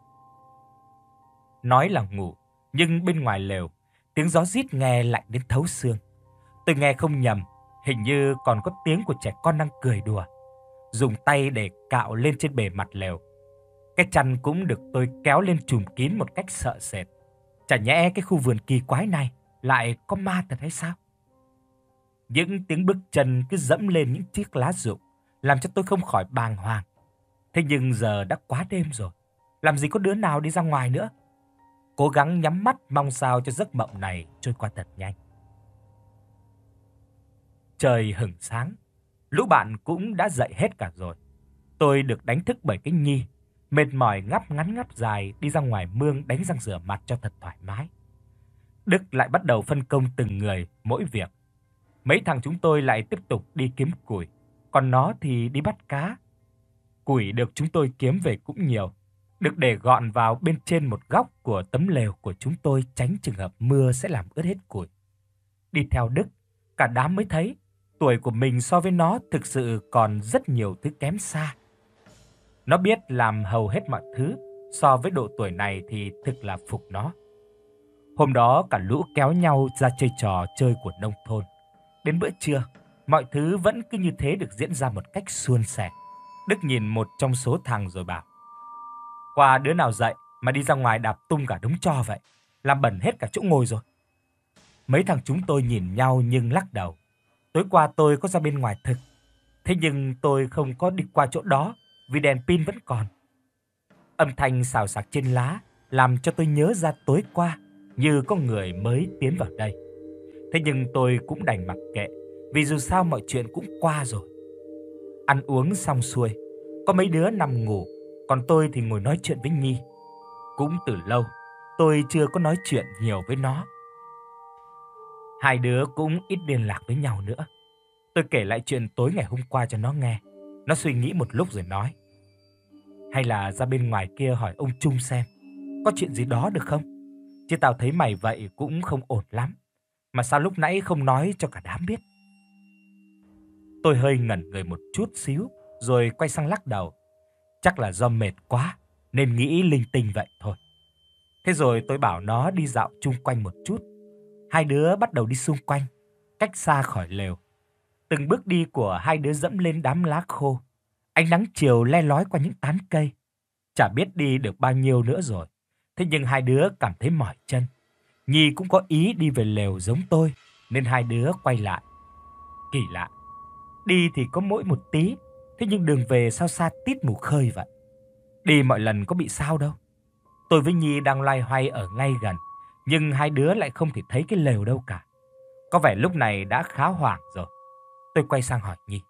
Speaker 1: Nói là ngủ, nhưng bên ngoài lều, tiếng gió rít nghe lạnh đến thấu xương. Tôi nghe không nhầm, hình như còn có tiếng của trẻ con đang cười đùa, dùng tay để cạo lên trên bề mặt lều. Cái chăn cũng được tôi kéo lên trùm kín một cách sợ sệt. Chả nhẽ cái khu vườn kỳ quái này lại có ma thật hay sao? Những tiếng bước chân cứ dẫm lên những chiếc lá rụng, làm cho tôi không khỏi bàng hoàng. Thế nhưng giờ đã quá đêm rồi, làm gì có đứa nào đi ra ngoài nữa. Cố gắng nhắm mắt mong sao cho giấc mộng này trôi qua thật nhanh. Trời hửng sáng, lũ bạn cũng đã dậy hết cả rồi. Tôi được đánh thức bởi cái Nhi, mệt mỏi ngáp ngắn ngáp dài đi ra ngoài mương đánh răng rửa mặt cho thật thoải mái. Đức lại bắt đầu phân công từng người mỗi việc. Mấy thằng chúng tôi lại tiếp tục đi kiếm củi, còn nó thì đi bắt cá. Củi được chúng tôi kiếm về cũng nhiều, được để gọn vào bên trên một góc của tấm lều của chúng tôi, tránh trường hợp mưa sẽ làm ướt hết củi. Đi theo Đức, cả đám mới thấy tuổi của mình so với nó thực sự còn rất nhiều thứ kém xa. Nó biết làm hầu hết mọi thứ, so với độ tuổi này thì thực là phục nó. Hôm đó cả lũ kéo nhau ra chơi trò chơi của nông thôn. Đến bữa trưa, mọi thứ vẫn cứ như thế được diễn ra một cách suôn sẻ. Đức nhìn một trong số thằng rồi bảo: "Qua đứa nào dậy mà đi ra ngoài đạp tung cả đống tro vậy, làm bẩn hết cả chỗ ngồi rồi." Mấy thằng chúng tôi nhìn nhau nhưng lắc đầu. Tối qua tôi có ra bên ngoài thực, thế nhưng tôi không có đi qua chỗ đó vì đèn pin vẫn còn. Âm thanh xào xạc trên lá làm cho tôi nhớ ra tối qua như có người mới tiến vào đây. Thế nhưng tôi cũng đành mặc kệ, vì dù sao mọi chuyện cũng qua rồi. Ăn uống xong xuôi, có mấy đứa nằm ngủ, còn tôi thì ngồi nói chuyện với Nhi. Cũng từ lâu, tôi chưa có nói chuyện nhiều với nó. Hai đứa cũng ít liên lạc với nhau nữa. Tôi kể lại chuyện tối ngày hôm qua cho nó nghe. Nó suy nghĩ một lúc rồi nói: hay là ra bên ngoài kia hỏi ông Trung xem có chuyện gì đó được không? Chứ tao thấy mày vậy cũng không ổn lắm. Mà sao lúc nãy không nói cho cả đám biết? Tôi hơi ngẩn người một chút xíu, rồi quay sang lắc đầu. Chắc là do mệt quá, nên nghĩ linh tinh vậy thôi. Thế rồi tôi bảo nó đi dạo chung quanh một chút. Hai đứa bắt đầu đi xung quanh, cách xa khỏi lều. Từng bước đi của hai đứa dẫm lên đám lá khô. Ánh nắng chiều le lói qua những tán cây. Chả biết đi được bao nhiêu nữa rồi. Thế nhưng hai đứa cảm thấy mỏi chân. Nhi cũng có ý đi về lều giống tôi, nên hai đứa quay lại. Kỳ lạ, đi thì có mỗi một tí, thế nhưng đường về sao xa tít mù khơi vậy. Đi mọi lần có bị sao đâu. Tôi với Nhi đang loay hoay ở ngay gần, nhưng hai đứa lại không thể thấy cái lều đâu cả. Có vẻ lúc này đã khá hoảng rồi. Tôi quay sang hỏi Nhi: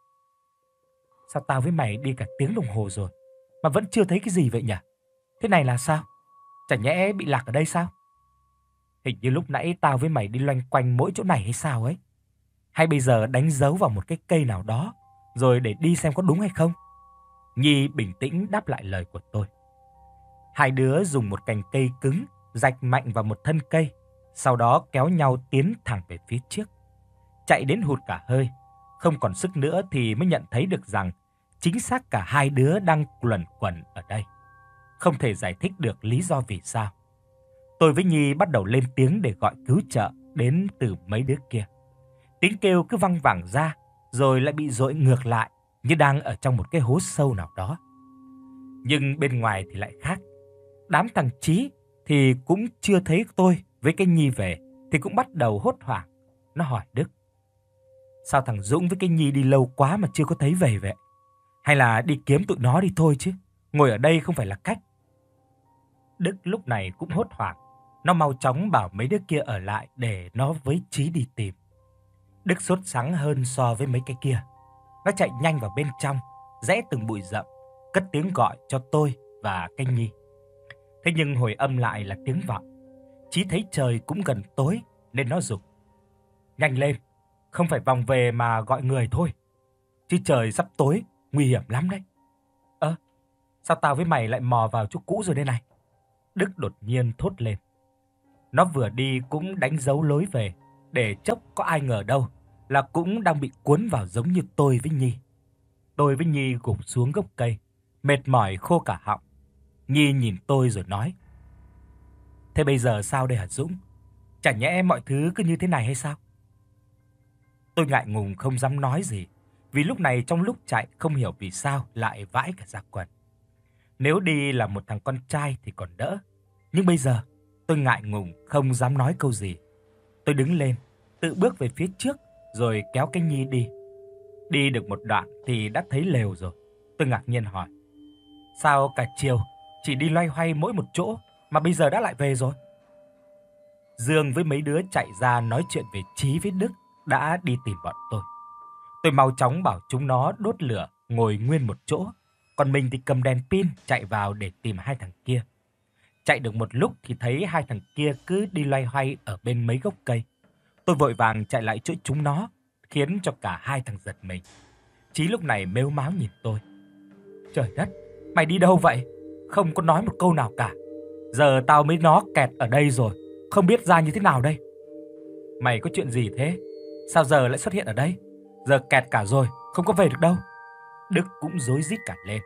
Speaker 1: sao tao với mày đi cả tiếng đồng hồ rồi mà vẫn chưa thấy cái gì vậy nhỉ? Thế này là sao? Chả nhẽ bị lạc ở đây sao? Hình như lúc nãy tao với mày đi loanh quanh mỗi chỗ này hay sao ấy. Hay bây giờ đánh dấu vào một cái cây nào đó rồi để đi xem có đúng hay không? Nhi bình tĩnh đáp lại lời của tôi. Hai đứa dùng một cành cây cứng rạch mạnh vào một thân cây, sau đó kéo nhau tiến thẳng về phía trước. Chạy đến hụt cả hơi, không còn sức nữa thì mới nhận thấy được rằng chính xác cả hai đứa đang luẩn quẩn ở đây. Không thể giải thích được lý do vì sao. Tôi với Nhi bắt đầu lên tiếng để gọi cứu trợ đến từ mấy đứa kia. Tiếng kêu cứ văng vẳng ra, rồi lại bị dội ngược lại như đang ở trong một cái hố sâu nào đó. Nhưng bên ngoài thì lại khác. Đám thằng Chí thì cũng chưa thấy tôi với cái Nhi về thì cũng bắt đầu hốt hoảng. Nó hỏi Đức: sao thằng Dũng với cái Nhi đi lâu quá mà chưa có thấy về vậy? Hay là đi kiếm tụi nó đi thôi chứ, ngồi ở đây không phải là cách. Đức lúc này cũng hốt hoảng. Nó mau chóng bảo mấy đứa kia ở lại để nó với Chí đi tìm. Đức sốt sắng hơn so với mấy cái kia. Nó chạy nhanh vào bên trong, rẽ từng bụi rậm, cất tiếng gọi cho tôi và cái Nhi. Thế nhưng hồi âm lại là tiếng vọng. Chí thấy trời cũng gần tối nên nó giục: nhanh lên, không phải vòng về mà gọi người thôi, chứ trời sắp tối, nguy hiểm lắm đấy. Ơ, sao tao với mày lại mò vào chỗ cũ rồi đây này? Đức đột nhiên thốt lên. Nó vừa đi cũng đánh dấu lối về, để chốc có ai ngờ đâu là cũng đang bị cuốn vào giống như tôi với Nhi. Tôi với Nhi gục xuống gốc cây, mệt mỏi khô cả họng. Nhi nhìn tôi rồi nói: thế bây giờ sao đây hả Dũng? Chả nhẽ mọi thứ cứ như thế này hay sao? Tôi ngại ngùng không dám nói gì, vì lúc này trong lúc chạy không hiểu vì sao lại vãi cả da quần. Nếu đi là một thằng con trai thì còn đỡ, nhưng bây giờ tôi ngại ngùng không dám nói câu gì. Tôi đứng lên, tự bước về phía trước rồi kéo cái Nhi đi. Đi được một đoạn thì đã thấy lều rồi. Tôi ngạc nhiên hỏi: sao cả chiều chỉ đi loay hoay mỗi một chỗ mà bây giờ đã lại về rồi? Dương với mấy đứa chạy ra nói chuyện về Chí với Đức đã đi tìm bọn tôi. Tôi mau chóng bảo chúng nó đốt lửa ngồi nguyên một chỗ, còn mình thì cầm đèn pin chạy vào để tìm hai thằng kia. Chạy được một lúc thì thấy hai thằng kia cứ đi loay hoay ở bên mấy gốc cây. Tôi vội vàng chạy lại chỗ chúng nó, khiến cho cả hai thằng giật mình. Chí lúc này mếu máo nhìn tôi: trời đất, mày đi đâu vậy? Không có nói một câu nào cả. Giờ tao mới nó kẹt ở đây rồi, không biết ra như thế nào đây. Mày có chuyện gì thế? Sao giờ lại xuất hiện ở đây? Giờ kẹt cả rồi, không có về được đâu. Đức cũng rối rít cả lên.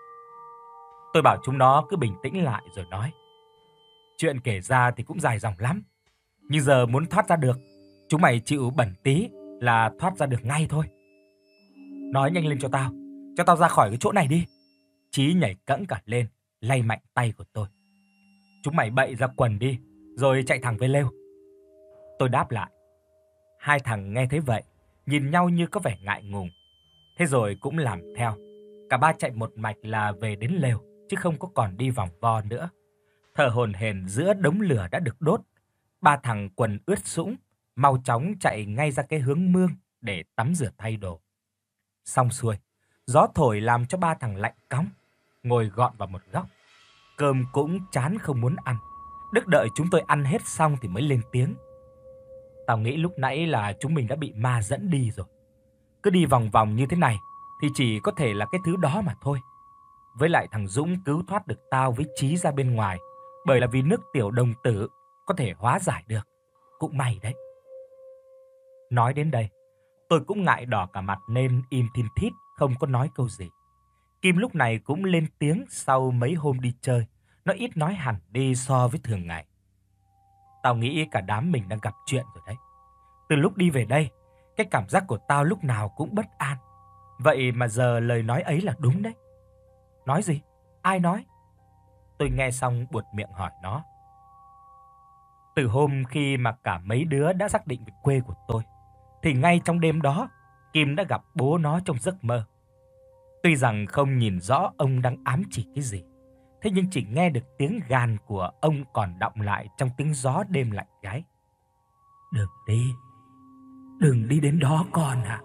Speaker 1: Tôi bảo chúng nó cứ bình tĩnh lại rồi nói: chuyện kể ra thì cũng dài dòng lắm, nhưng giờ muốn thoát ra được, chúng mày chịu bẩn tí là thoát ra được ngay thôi. Nói nhanh lên cho tao, cho tao ra khỏi cái chỗ này đi. Chí nhảy cẫng cả lên, lay mạnh tay của tôi. Chúng mày bậy ra quần đi, rồi chạy thẳng về lều. Tôi đáp lại. Hai thằng nghe thấy vậy, nhìn nhau như có vẻ ngại ngùng. Thế rồi cũng làm theo. Cả ba chạy một mạch là về đến lều, chứ không có còn đi vòng vo nữa. Thở hổn hển giữa đống lửa đã được đốt, ba thằng quần ướt sũng, mau chóng chạy ngay ra cái hướng mương để tắm rửa thay đồ. Xong xuôi, gió thổi làm cho ba thằng lạnh cóng, ngồi gọn vào một góc. Cơm cũng chán không muốn ăn. Đức đợi chúng tôi ăn hết xong thì mới lên tiếng. Tao nghĩ lúc nãy là chúng mình đã bị ma dẫn đi rồi.
Speaker 2: cứ đi vòng vòng như thế này thì chỉ có thể là cái thứ đó mà thôi. Với lại thằng Dũng cứu thoát được tao với Chí ra bên ngoài bởi là vì nước tiểu đồng tử có thể hóa giải được. Cũng may đấy. Nói đến đây, tôi cũng ngại đỏ cả mặt nên im thin thít không có nói câu gì. Kim lúc này cũng lên tiếng sau mấy hôm đi chơi, nó ít nói hẳn đi so với thường ngày. Tao nghĩ cả đám mình đang gặp chuyện rồi đấy. Từ lúc đi về đây, cái cảm giác của tao lúc nào cũng bất an. Vậy mà giờ lời nói ấy là đúng đấy. Nói gì? Ai nói? Tôi nghe xong buột miệng hỏi nó. Từ hôm khi mà cả mấy đứa đã xác định về quê của tôi, thì ngay trong đêm đó, Kim đã gặp bố nó trong giấc mơ. Tuy rằng không nhìn rõ ông đang ám chỉ cái gì, thế nhưng chỉ nghe được tiếng gàn của ông còn đọng lại trong tiếng gió đêm lạnh gáy. Đừng đi, đừng đi đến đó con ạ.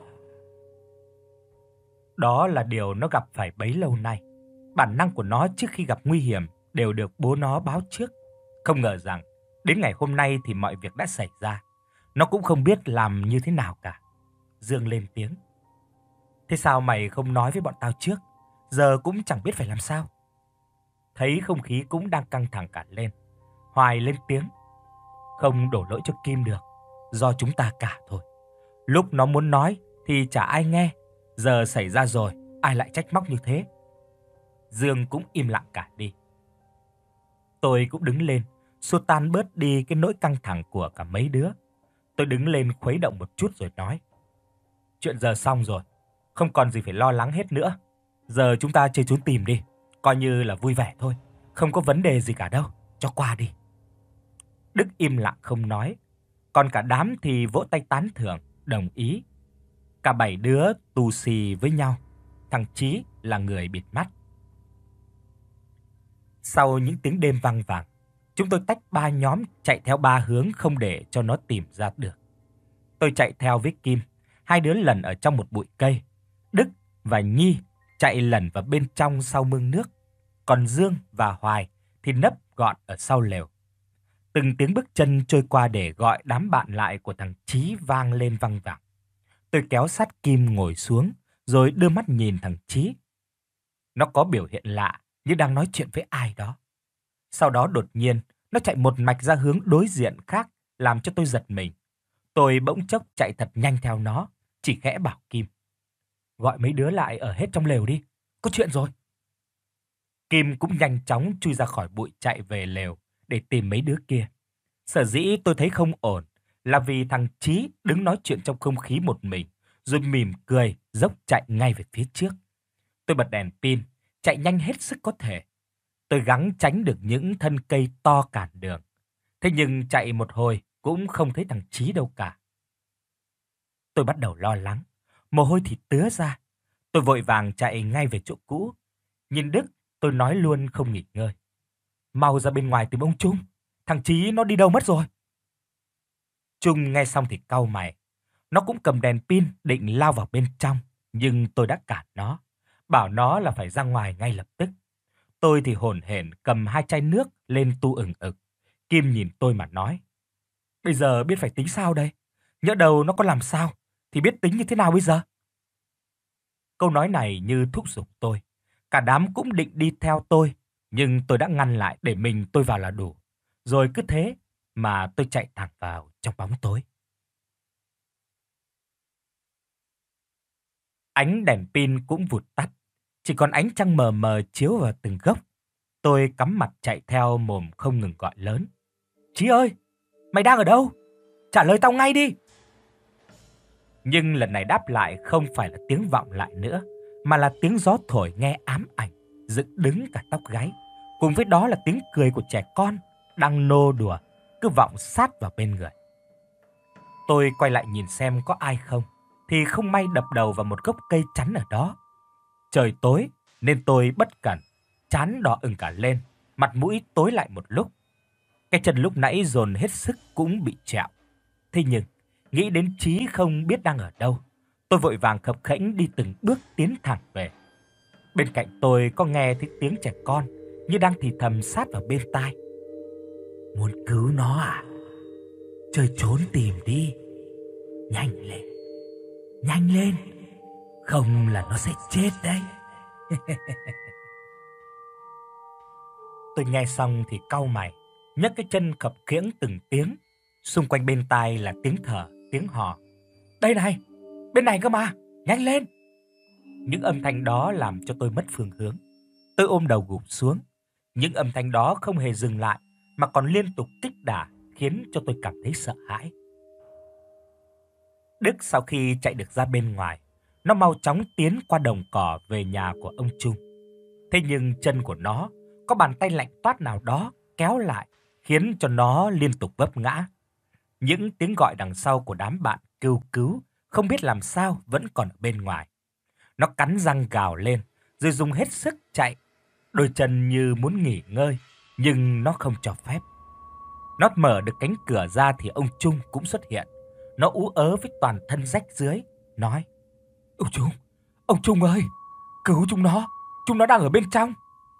Speaker 2: Đó là điều nó gặp phải bấy lâu nay. Bản năng của nó trước khi gặp nguy hiểm đều được bố nó báo trước. Không ngờ rằng đến ngày hôm nay thì mọi việc đã xảy ra. Nó cũng không biết làm như thế nào cả. Dương lên tiếng. Thế sao mày không nói với bọn tao trước? Giờ cũng chẳng biết phải làm sao. Thấy không khí cũng đang căng thẳng cả lên, Hoài lên tiếng. Không đổ lỗi cho Kim được, do chúng ta cả thôi. Lúc nó muốn nói thì chả ai nghe. Giờ xảy ra rồi, ai lại trách móc như thế? Dương cũng im lặng cả đi. Tôi cũng đứng lên, xua tan bớt đi cái nỗi căng thẳng của cả mấy đứa. Tôi đứng lên khuấy động một chút rồi nói. Chuyện giờ xong rồi, không còn gì phải lo lắng hết nữa. Giờ chúng ta chơi trốn tìm đi, coi như là vui vẻ thôi. Không có vấn đề gì cả đâu, cho qua đi. Đức im lặng không nói, còn cả đám thì vỗ tay tán thưởng, đồng ý. Cả bảy đứa tù xì với nhau, thằng Chí là người bịt mắt. Sau những tiếng đêm vang vẳng, chúng tôi tách ba nhóm chạy theo ba hướng không để cho nó tìm ra được. Tôi chạy theo với Kim, hai đứa lẩn ở trong một bụi cây. Đức và Nhi chạy lẩn vào bên trong sau mương nước, còn Dương và Hoài thì nấp gọn ở sau lều. Từng tiếng bước chân trôi qua để gọi đám bạn lại của thằng Chí vang lên văng vẳng. Tôi kéo sát Kim ngồi xuống, rồi đưa mắt nhìn thằng Chí. Nó có biểu hiện lạ, như đang nói chuyện với ai đó. Sau đó đột nhiên, nó chạy một mạch ra hướng đối diện khác, làm cho tôi giật mình. Tôi bỗng chốc chạy thật nhanh theo nó, chỉ khẽ bảo Kim. Gọi mấy đứa lại ở hết trong lều đi, có chuyện rồi. Kim cũng nhanh chóng chui ra khỏi bụi chạy về lều để tìm mấy đứa kia. Sở dĩ tôi thấy không ổn là vì thằng Chí đứng nói chuyện trong không khí một mình, rồi mỉm cười dốc chạy ngay về phía trước. Tôi bật đèn pin, chạy nhanh hết sức có thể. Tôi gắng tránh được những thân cây to cản đường. Thế nhưng chạy một hồi cũng không thấy thằng Chí đâu cả. Tôi bắt đầu lo lắng, mồ hôi thì tứa ra. Tôi vội vàng chạy ngay về chỗ cũ. Nhìn Đức, tôi nói luôn không nghỉ ngơi. Mau ra bên ngoài tìm ông Trung, thằng Chí nó đi đâu mất rồi. Trung nghe xong thì cau mày. Nó cũng cầm đèn pin định lao vào bên trong, nhưng tôi đã cản nó, bảo nó là phải ra ngoài ngay lập tức. Tôi thì hổn hển cầm hai chai nước lên tu ừng ực. Kim nhìn tôi mà nói. Bây giờ biết phải tính sao đây? Nhỡ đầu nó có làm sao thì biết tính như thế nào bây giờ? Câu nói này như thúc giục tôi. Cả đám cũng định đi theo tôi, nhưng tôi đã ngăn lại để mình tôi vào là đủ. Rồi cứ thế mà tôi chạy thẳng vào trong bóng tối. Ánh đèn pin cũng vụt tắt, chỉ còn ánh trăng mờ mờ chiếu vào từng gốc. Tôi cắm mặt chạy theo, mồm không ngừng gọi lớn. Chí ơi, mày đang ở đâu? Trả lời tao ngay đi. Nhưng lần này đáp lại không phải là tiếng vọng lại nữa, mà là tiếng gió thổi nghe ám ảnh, dựng đứng cả tóc gáy. Cùng với đó là tiếng cười của trẻ con đang nô đùa, cứ vọng sát vào bên người. Tôi quay lại nhìn xem có ai không, thì không may đập đầu vào một gốc cây chắn ở đó. Trời tối nên tôi bất cẩn, trán đỏ ửng cả lên, mặt mũi tối lại một lúc. Cái chân lúc nãy dồn hết sức cũng bị trẹo. Thế nhưng, nghĩ đến Chí không biết đang ở đâu, tôi vội vàng khập khẽnh đi từng bước tiến thẳng về. Bên cạnh tôi có nghe thấy tiếng trẻ con như đang thì thầm sát vào bên tai. Muốn cứu nó à? Chơi trốn tìm đi. Nhanh lên, nhanh lên, không là nó sẽ chết đấy. Tôi nghe xong thì cau mày, nhấc cái chân khập khiễng từng tiếng. Xung quanh bên tai là tiếng thở, tiếng hò. Đây này, bên này cơ mà, nhanh lên. Những âm thanh đó làm cho tôi mất phương hướng. Tôi ôm đầu gục xuống. Những âm thanh đó không hề dừng lại mà còn liên tục kích đả, khiến cho tôi cảm thấy sợ hãi. Đức sau khi chạy được ra bên ngoài, nó mau chóng tiến qua đồng cỏ về nhà của ông Trung. Thế nhưng chân của nó có bàn tay lạnh toát nào đó kéo lại, khiến cho nó liên tục vấp ngã. Những tiếng gọi đằng sau của đám bạn kêu cứu, không biết làm sao vẫn còn ở bên ngoài. Nó cắn răng gào lên, rồi dùng hết sức chạy. Đôi chân như muốn nghỉ ngơi, nhưng nó không cho phép. Nó mở được cánh cửa ra thì ông Trung cũng xuất hiện. Nó ú ớ với toàn thân rách rưới, nói: Ông Trung, ông Trung ơi, cứu chúng nó, chúng nó đang ở bên trong.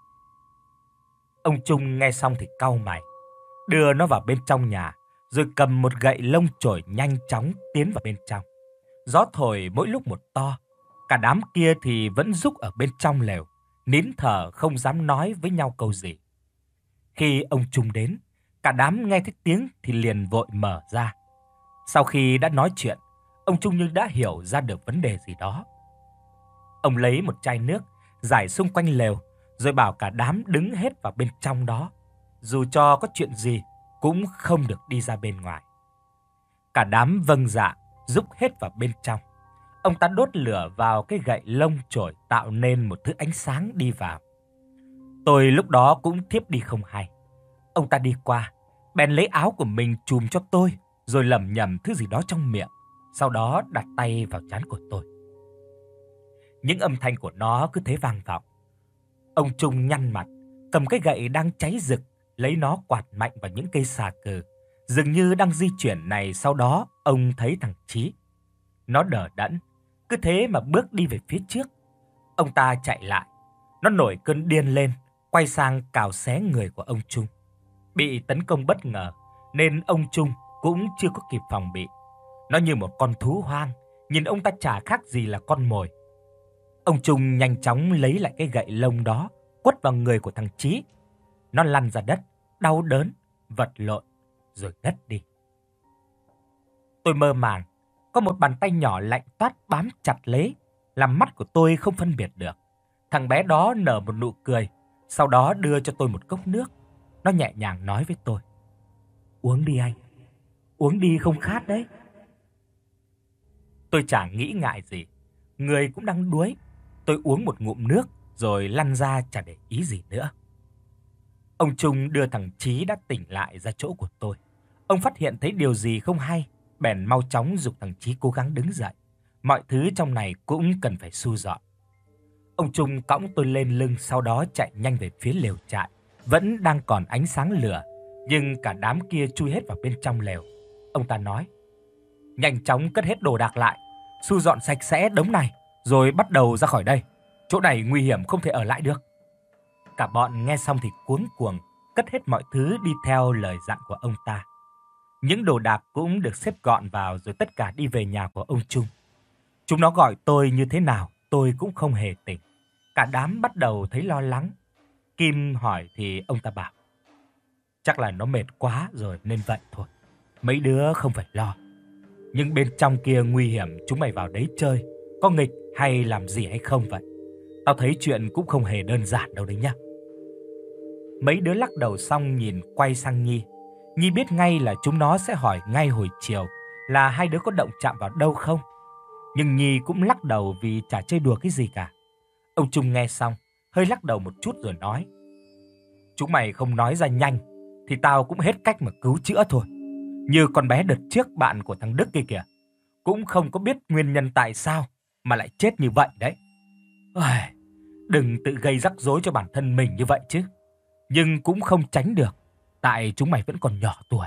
Speaker 2: Ông Trung nghe xong thì cau mày, đưa nó vào bên trong nhà, rồi cầm một gậy lông chổi nhanh chóng tiến vào bên trong. Gió thổi mỗi lúc một to, cả đám kia thì vẫn rúc ở bên trong lều, nín thở không dám nói với nhau câu gì. Khi ông Trung đến, cả đám nghe thấy tiếng thì liền vội mở ra. Sau khi đã nói chuyện, ông Trung như đã hiểu ra được vấn đề gì đó. Ông lấy một chai nước, rải xung quanh lều, rồi bảo cả đám đứng hết vào bên trong đó. Dù cho có chuyện gì, cũng không được đi ra bên ngoài. Cả đám vâng dạ, rúc hết vào bên trong. Ông ta đốt lửa vào cái gậy lông chổi tạo nên một thứ ánh sáng đi vào. Tôi lúc đó cũng thiếp đi không hay. Ông ta đi qua, bèn lấy áo của mình trùm cho tôi, rồi lẩm nhẩm thứ gì đó trong miệng, sau đó đặt tay vào trán của tôi. Những âm thanh của nó cứ thế vang vọng. Ông Trung nhăn mặt, cầm cái gậy đang cháy rực, lấy nó quạt mạnh vào những cây xà cừ, dường như đang di chuyển này. Sau đó ông thấy thằng Chí. Nó đờ đẫn, cứ thế mà bước đi về phía trước. Ông ta chạy lại, nó nổi cơn điên lên, quay sang cào xé người của ông Trung. Bị tấn công bất ngờ nên ông Trung cũng chưa có kịp phòng bị. Nó như một con thú hoang, nhìn ông ta chả khác gì là con mồi. Ông Trung nhanh chóng lấy lại cái gậy lông đó, quất vào người của thằng Chí. Nó lăn ra đất, đau đớn, vật lộn, rồi ngất đi. Tôi mơ màng, có một bàn tay nhỏ lạnh toát bám chặt lấy, làm mắt của tôi không phân biệt được. Thằng bé đó nở một nụ cười, sau đó đưa cho tôi một cốc nước. Nó nhẹ nhàng nói với tôi: Uống đi anh, uống đi không khát đấy. Tôi chẳng nghĩ ngại gì, người cũng đang đuối. Tôi uống một ngụm nước rồi lăn ra chả để ý gì nữa. Ông Trung đưa thằng Chí đã tỉnh lại ra chỗ của tôi. Ông phát hiện thấy điều gì không hay, bèn mau chóng giục thằng Chí cố gắng đứng dậy. Mọi thứ trong này cũng cần phải thu dọn. Ông Trung cõng tôi lên lưng, sau đó chạy nhanh về phía lều trại. Vẫn đang còn ánh sáng lửa, nhưng cả đám kia chui hết vào bên trong lều. Ông ta nói: Nhanh chóng cất hết đồ đạc lại, thu dọn sạch sẽ đống này, rồi bắt đầu ra khỏi đây. Chỗ này nguy hiểm không thể ở lại được. Cả bọn nghe xong thì cuống cuồng, cất hết mọi thứ đi theo lời dặn của ông ta. Những đồ đạc cũng được xếp gọn vào, rồi tất cả đi về nhà của ông Trung. Chúng nó gọi tôi như thế nào, tôi cũng không hề tỉnh. Cả đám bắt đầu thấy lo lắng. Kim hỏi thì ông ta bảo: Chắc là nó mệt quá rồi nên vậy thôi. Mấy đứa không phải lo. Nhưng bên trong kia nguy hiểm, chúng mày vào đấy chơi, có nghịch hay làm gì hay không vậy? Tao thấy chuyện cũng không hề đơn giản đâu đấy nhá. Mấy đứa lắc đầu xong nhìn quay sang Nhi. Nhi biết ngay là chúng nó sẽ hỏi ngay hồi chiều là hai đứa có động chạm vào đâu không. Nhưng Nhi cũng lắc đầu vì chả chơi đùa cái gì cả. Ông Trung nghe xong, hơi lắc đầu một chút rồi nói: Chúng mày không nói ra nhanh thì tao cũng hết cách mà cứu chữa thôi. Như con bé đợt trước bạn của thằng Đức kia kìa, cũng không có biết nguyên nhân tại sao mà lại chết như vậy đấy. Ôi, đừng tự gây rắc rối cho bản thân mình như vậy chứ. Nhưng cũng không tránh được, tại chúng mày vẫn còn nhỏ tuổi.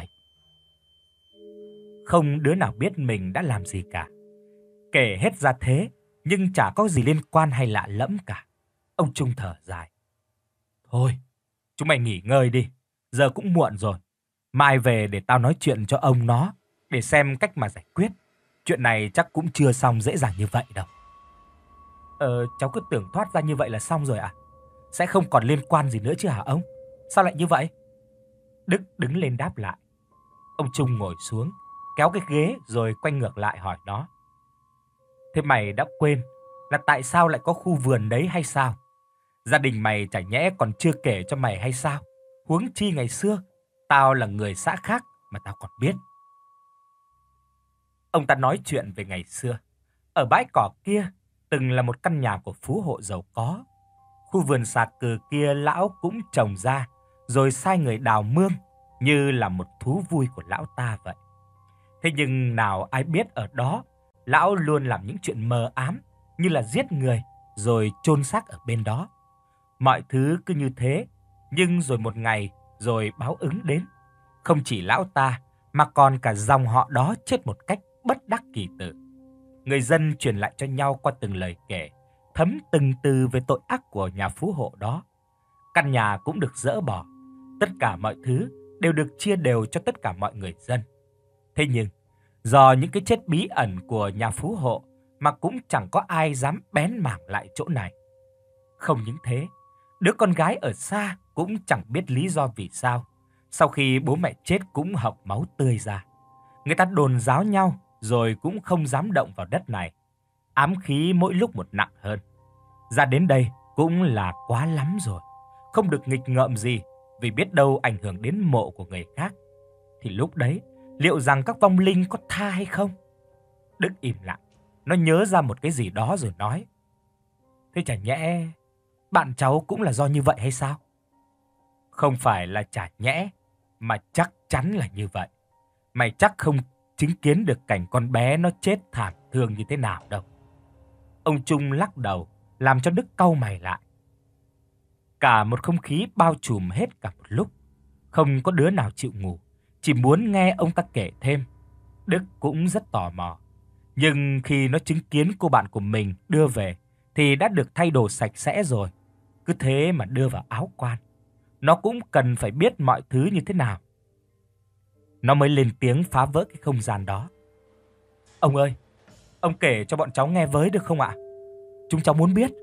Speaker 2: Không đứa nào biết mình đã làm gì cả. Kể hết ra thế, nhưng chả có gì liên quan hay lạ lẫm cả. Ông Trung thở dài: Thôi, chúng mày nghỉ ngơi đi, giờ cũng muộn rồi. Mai về để tao nói chuyện cho ông nó, để xem cách mà giải quyết. Chuyện này chắc cũng chưa xong dễ dàng như vậy đâu. Ờ, cháu cứ tưởng thoát ra như vậy là xong rồi à? Sẽ không còn liên quan gì nữa chứ hả ông? Sao lại như vậy? Đức đứng lên đáp lại. Ông Trung ngồi xuống, kéo cái ghế rồi quay ngược lại hỏi nó. Thế mày đã quên là tại sao lại có khu vườn đấy hay sao? Gia đình mày chả nhẽ còn chưa kể cho mày hay sao? Huống chi ngày xưa, tao là người xã khác mà tao còn biết. Ông ta nói chuyện về ngày xưa. Ở bãi cỏ kia, từng là một căn nhà của phú hộ giàu có. Khu vườn sạc cừ kia lão cũng trồng ra, rồi sai người đào mương như là một thú vui của lão ta vậy. Thế nhưng nào ai biết ở đó, lão luôn làm những chuyện mờ ám như là giết người rồi chôn xác ở bên đó. Mọi thứ cứ như thế, nhưng rồi một ngày rồi báo ứng đến. Không chỉ lão ta mà còn cả dòng họ đó chết một cách bất đắc kỳ tử. Người dân truyền lại cho nhau qua từng lời kể, thấm từng từ về tội ác của nhà phú hộ đó. Căn nhà cũng được dỡ bỏ, tất cả mọi thứ đều được chia đều cho tất cả mọi người dân. Thế nhưng, do những cái chết bí ẩn của nhà phú hộ mà cũng chẳng có ai dám bén mảng lại chỗ này. Không những thế, đứa con gái ở xa cũng chẳng biết lý do vì sao, sau khi bố mẹ chết cũng hộc máu tươi ra. Người ta đồn giáo nhau rồi cũng không dám động vào đất này. Ám khí mỗi lúc một nặng hơn. Ra đến đây cũng là quá lắm rồi. Không được nghịch ngợm gì, vì biết đâu ảnh hưởng đến mộ của người khác. Thì lúc đấy, liệu rằng các vong linh có tha hay không? Đức im lặng, nó nhớ ra một cái gì đó rồi nói. Thế chả nhẽ bạn cháu cũng là do như vậy hay sao? Không phải là chả nhẽ, mà chắc chắn là như vậy. Mày chắc không chứng kiến được cảnh con bé nó chết thảm thương như thế nào đâu. Ông Trung lắc đầu, làm cho Đức cau mày lại. Cả một không khí bao trùm hết cả một lúc. Không có đứa nào chịu ngủ, chỉ muốn nghe ông ta kể thêm. Đức cũng rất tò mò. Nhưng khi nó chứng kiến cô bạn của mình đưa về, thì đã được thay đồ sạch sẽ rồi. Cứ thế mà đưa vào áo quan. Nó cũng cần phải biết mọi thứ như thế nào. Nó mới lên tiếng phá vỡ cái không gian đó. Ông ơi, ông kể cho bọn cháu nghe với được không ạ? Chúng cháu muốn biết.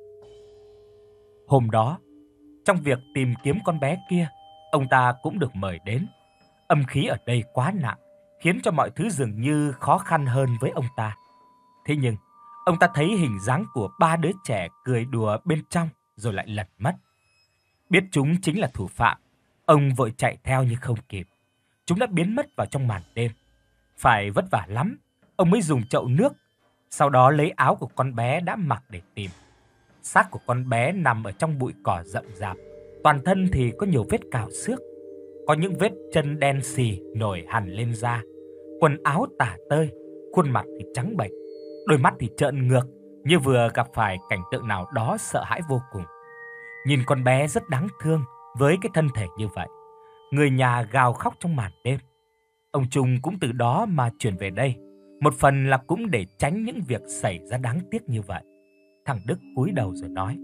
Speaker 2: Hôm đó, trong việc tìm kiếm con bé kia, ông ta cũng được mời đến. Âm khí ở đây quá nặng, khiến cho mọi thứ dường như khó khăn hơn với ông ta. Thế nhưng, ông ta thấy hình dáng của ba đứa trẻ cười đùa bên trong rồi lại lẩn mất. Biết chúng chính là thủ phạm, ông vội chạy theo nhưng không kịp. Chúng đã biến mất vào trong màn đêm. Phải vất vả lắm, ông mới dùng chậu nước, sau đó lấy áo của con bé đã mặc để tìm. Xác của con bé nằm ở trong bụi cỏ rậm rạp, toàn thân thì có nhiều vết cào xước. Có những vết chân đen xì nổi hằn lên da, quần áo tả tơi, khuôn mặt thì trắng bệch, đôi mắt thì trợn ngược như vừa gặp phải cảnh tượng nào đó sợ hãi vô cùng. Nhìn con bé rất đáng thương với cái thân thể như vậy. Người nhà gào khóc trong màn đêm. Ông Trung cũng từ đó mà chuyển về đây, một phần là cũng để tránh những việc xảy ra đáng tiếc như vậy. Thằng Đức cúi đầu rồi nói.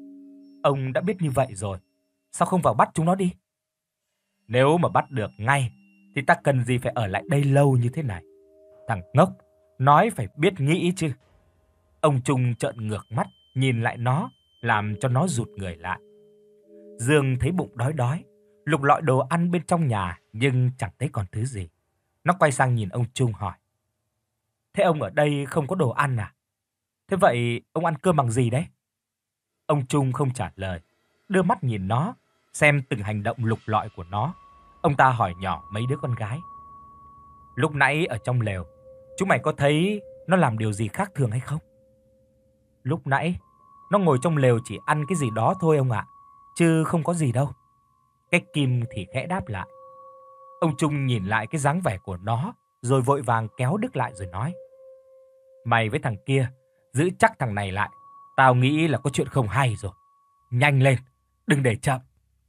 Speaker 2: Ông đã biết như vậy rồi, sao không vào bắt chúng nó đi? Nếu mà bắt được ngay, thì ta cần gì phải ở lại đây lâu như thế này? Thằng ngốc, nói phải biết nghĩ chứ. Ông Trung trợn ngược mắt, nhìn lại nó, làm cho nó rụt người lại. Dương thấy bụng đói đói, lục lọi đồ ăn bên trong nhà nhưng chẳng thấy còn thứ gì. Nó quay sang nhìn ông Trung hỏi. Thế ông ở đây không có đồ ăn à? Thế vậy ông ăn cơm bằng gì đấy? Ông Trung không trả lời, đưa mắt nhìn nó, xem từng hành động lục lọi của nó. Ông ta hỏi nhỏ mấy đứa con gái. Lúc nãy ở trong lều, chúng mày có thấy nó làm điều gì khác thường hay không? Lúc nãy, nó ngồi trong lều chỉ ăn cái gì đó thôi ông ạ, chứ không có gì đâu. Cái Kim thì khẽ đáp lại. Ông Trung nhìn lại cái dáng vẻ của nó, rồi vội vàng kéo Đức lại rồi nói. Mày với thằng kia, giữ chắc thằng này lại. Tao nghĩ là có chuyện không hay rồi. Nhanh lên, đừng để chậm.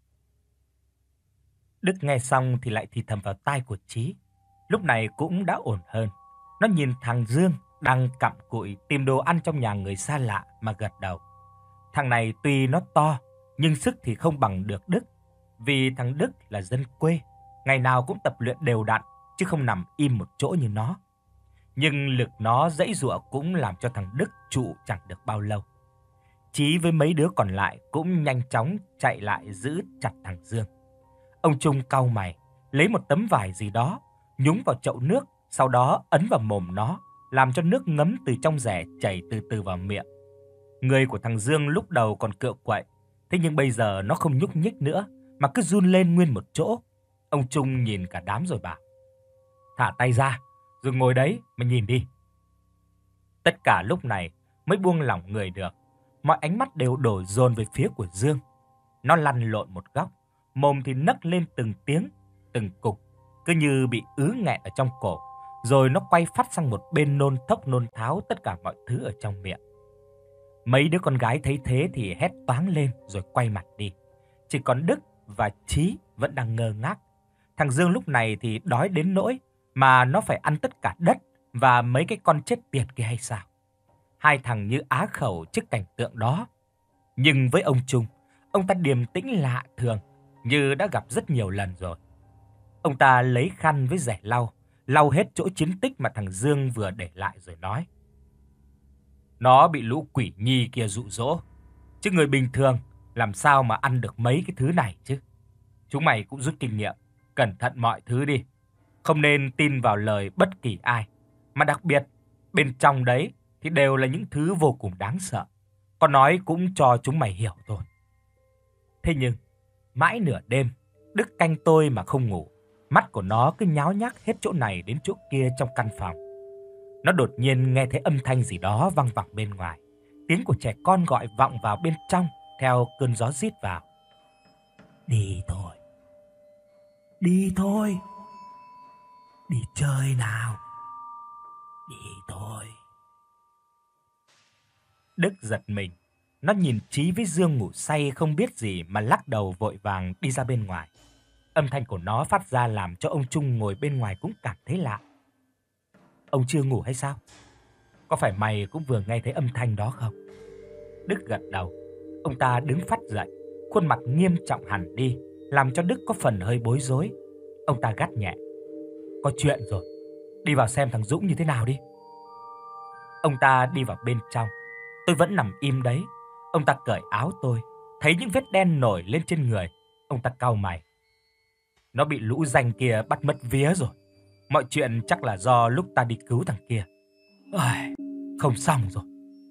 Speaker 2: Đức nghe xong thì lại thì thầm vào tai của Chí. Lúc này cũng đã ổn hơn. Nó nhìn thằng Dương đang cặm cụi tìm đồ ăn trong nhà người xa lạ mà gật đầu. Thằng này tuy nó to, nhưng sức thì không bằng được Đức. Vì thằng Đức là dân quê, ngày nào cũng tập luyện đều đặn, chứ không nằm im một chỗ như nó. nhưng lực nó giãy giụa cũng làm cho thằng Đức trụ chẳng được bao lâu. Chí với mấy đứa còn lại cũng nhanh chóng chạy lại giữ chặt thằng Dương. Ông Trung cau mày, lấy một tấm vải gì đó, nhúng vào chậu nước, sau đó ấn vào mồm nó, làm cho nước ngấm từ trong rẻ chảy từ từ vào miệng. Người của thằng Dương lúc đầu còn cựa quậy, thế nhưng bây giờ nó không nhúc nhích nữa, mà cứ run lên nguyên một chỗ. Ông Trung nhìn cả đám rồi bảo: "Thả tay ra, rồi ngồi đấy mà nhìn đi." Tất cả lúc này mới buông lỏng người được. Mọi ánh mắt đều đổ dồn về phía của Dương. Nó lăn lộn một góc, mồm thì nấc lên từng tiếng, từng cục, cứ như bị ứ nghẹn ở trong cổ, rồi nó quay phắt sang một bên nôn thốc nôn tháo tất cả mọi thứ ở trong miệng. Mấy đứa con gái thấy thế thì hét toáng lên rồi quay mặt đi. Chỉ còn Đức và Chí vẫn đang ngơ ngác. Thằng Dương lúc này thì đói đến nỗi mà nó phải ăn tất cả đất và mấy cái con chết tiệt kia hay sao? Hai thằng như á khẩu trước cảnh tượng đó. Nhưng với ông Trung, ông ta điềm tĩnh lạ thường, như đã gặp rất nhiều lần rồi. Ông ta lấy khăn với rẻ lau, lau hết chỗ chiến tích mà thằng Dương vừa để lại rồi nói: "Nó bị lũ quỷ nhi kia dụ dỗ, chứ người bình thường làm sao mà ăn được mấy cái thứ này chứ. Chúng mày cũng rút kinh nghiệm, cẩn thận mọi thứ đi. Không nên tin vào lời bất kỳ ai, mà đặc biệt bên trong đấy thì đều là những thứ vô cùng đáng sợ. Con nói cũng cho chúng mày hiểu thôi." Thế nhưng, mãi nửa đêm, Đức canh tôi mà không ngủ. Mắt của nó cứ nháo nhác hết chỗ này đến chỗ kia trong căn phòng. Nó đột nhiên nghe thấy âm thanh gì đó văng vẳng bên ngoài. Tiếng của trẻ con gọi vọng vào bên trong theo cơn gió rít vào. "Đi thôi, đi thôi, đi chơi nào, đi thôi." Đức giật mình. Nó nhìn Chí với Dương ngủ say không biết gì mà lắc đầu vội vàng đi ra bên ngoài. Âm thanh của nó phát ra làm cho ông Trung ngồi bên ngoài cũng cảm thấy lạ. "Ông chưa ngủ hay sao? Có phải mày cũng vừa nghe thấy âm thanh đó không?" Đức gật đầu. Ông ta đứng phắt dậy, khuôn mặt nghiêm trọng hẳn đi, làm cho Đức có phần hơi bối rối. Ông ta gắt nhẹ: "Có chuyện rồi, đi vào xem thằng Dũng như thế nào đi." Ông ta đi vào bên trong. Tôi vẫn nằm im đấy. Ông ta cởi áo tôi, thấy những vết đen nổi lên trên người. Ông ta cau mày: "Nó bị lũ ranh kia bắt mất vía rồi. Mọi chuyện chắc là do lúc ta đi cứu thằng kia. Ôi, không xong rồi."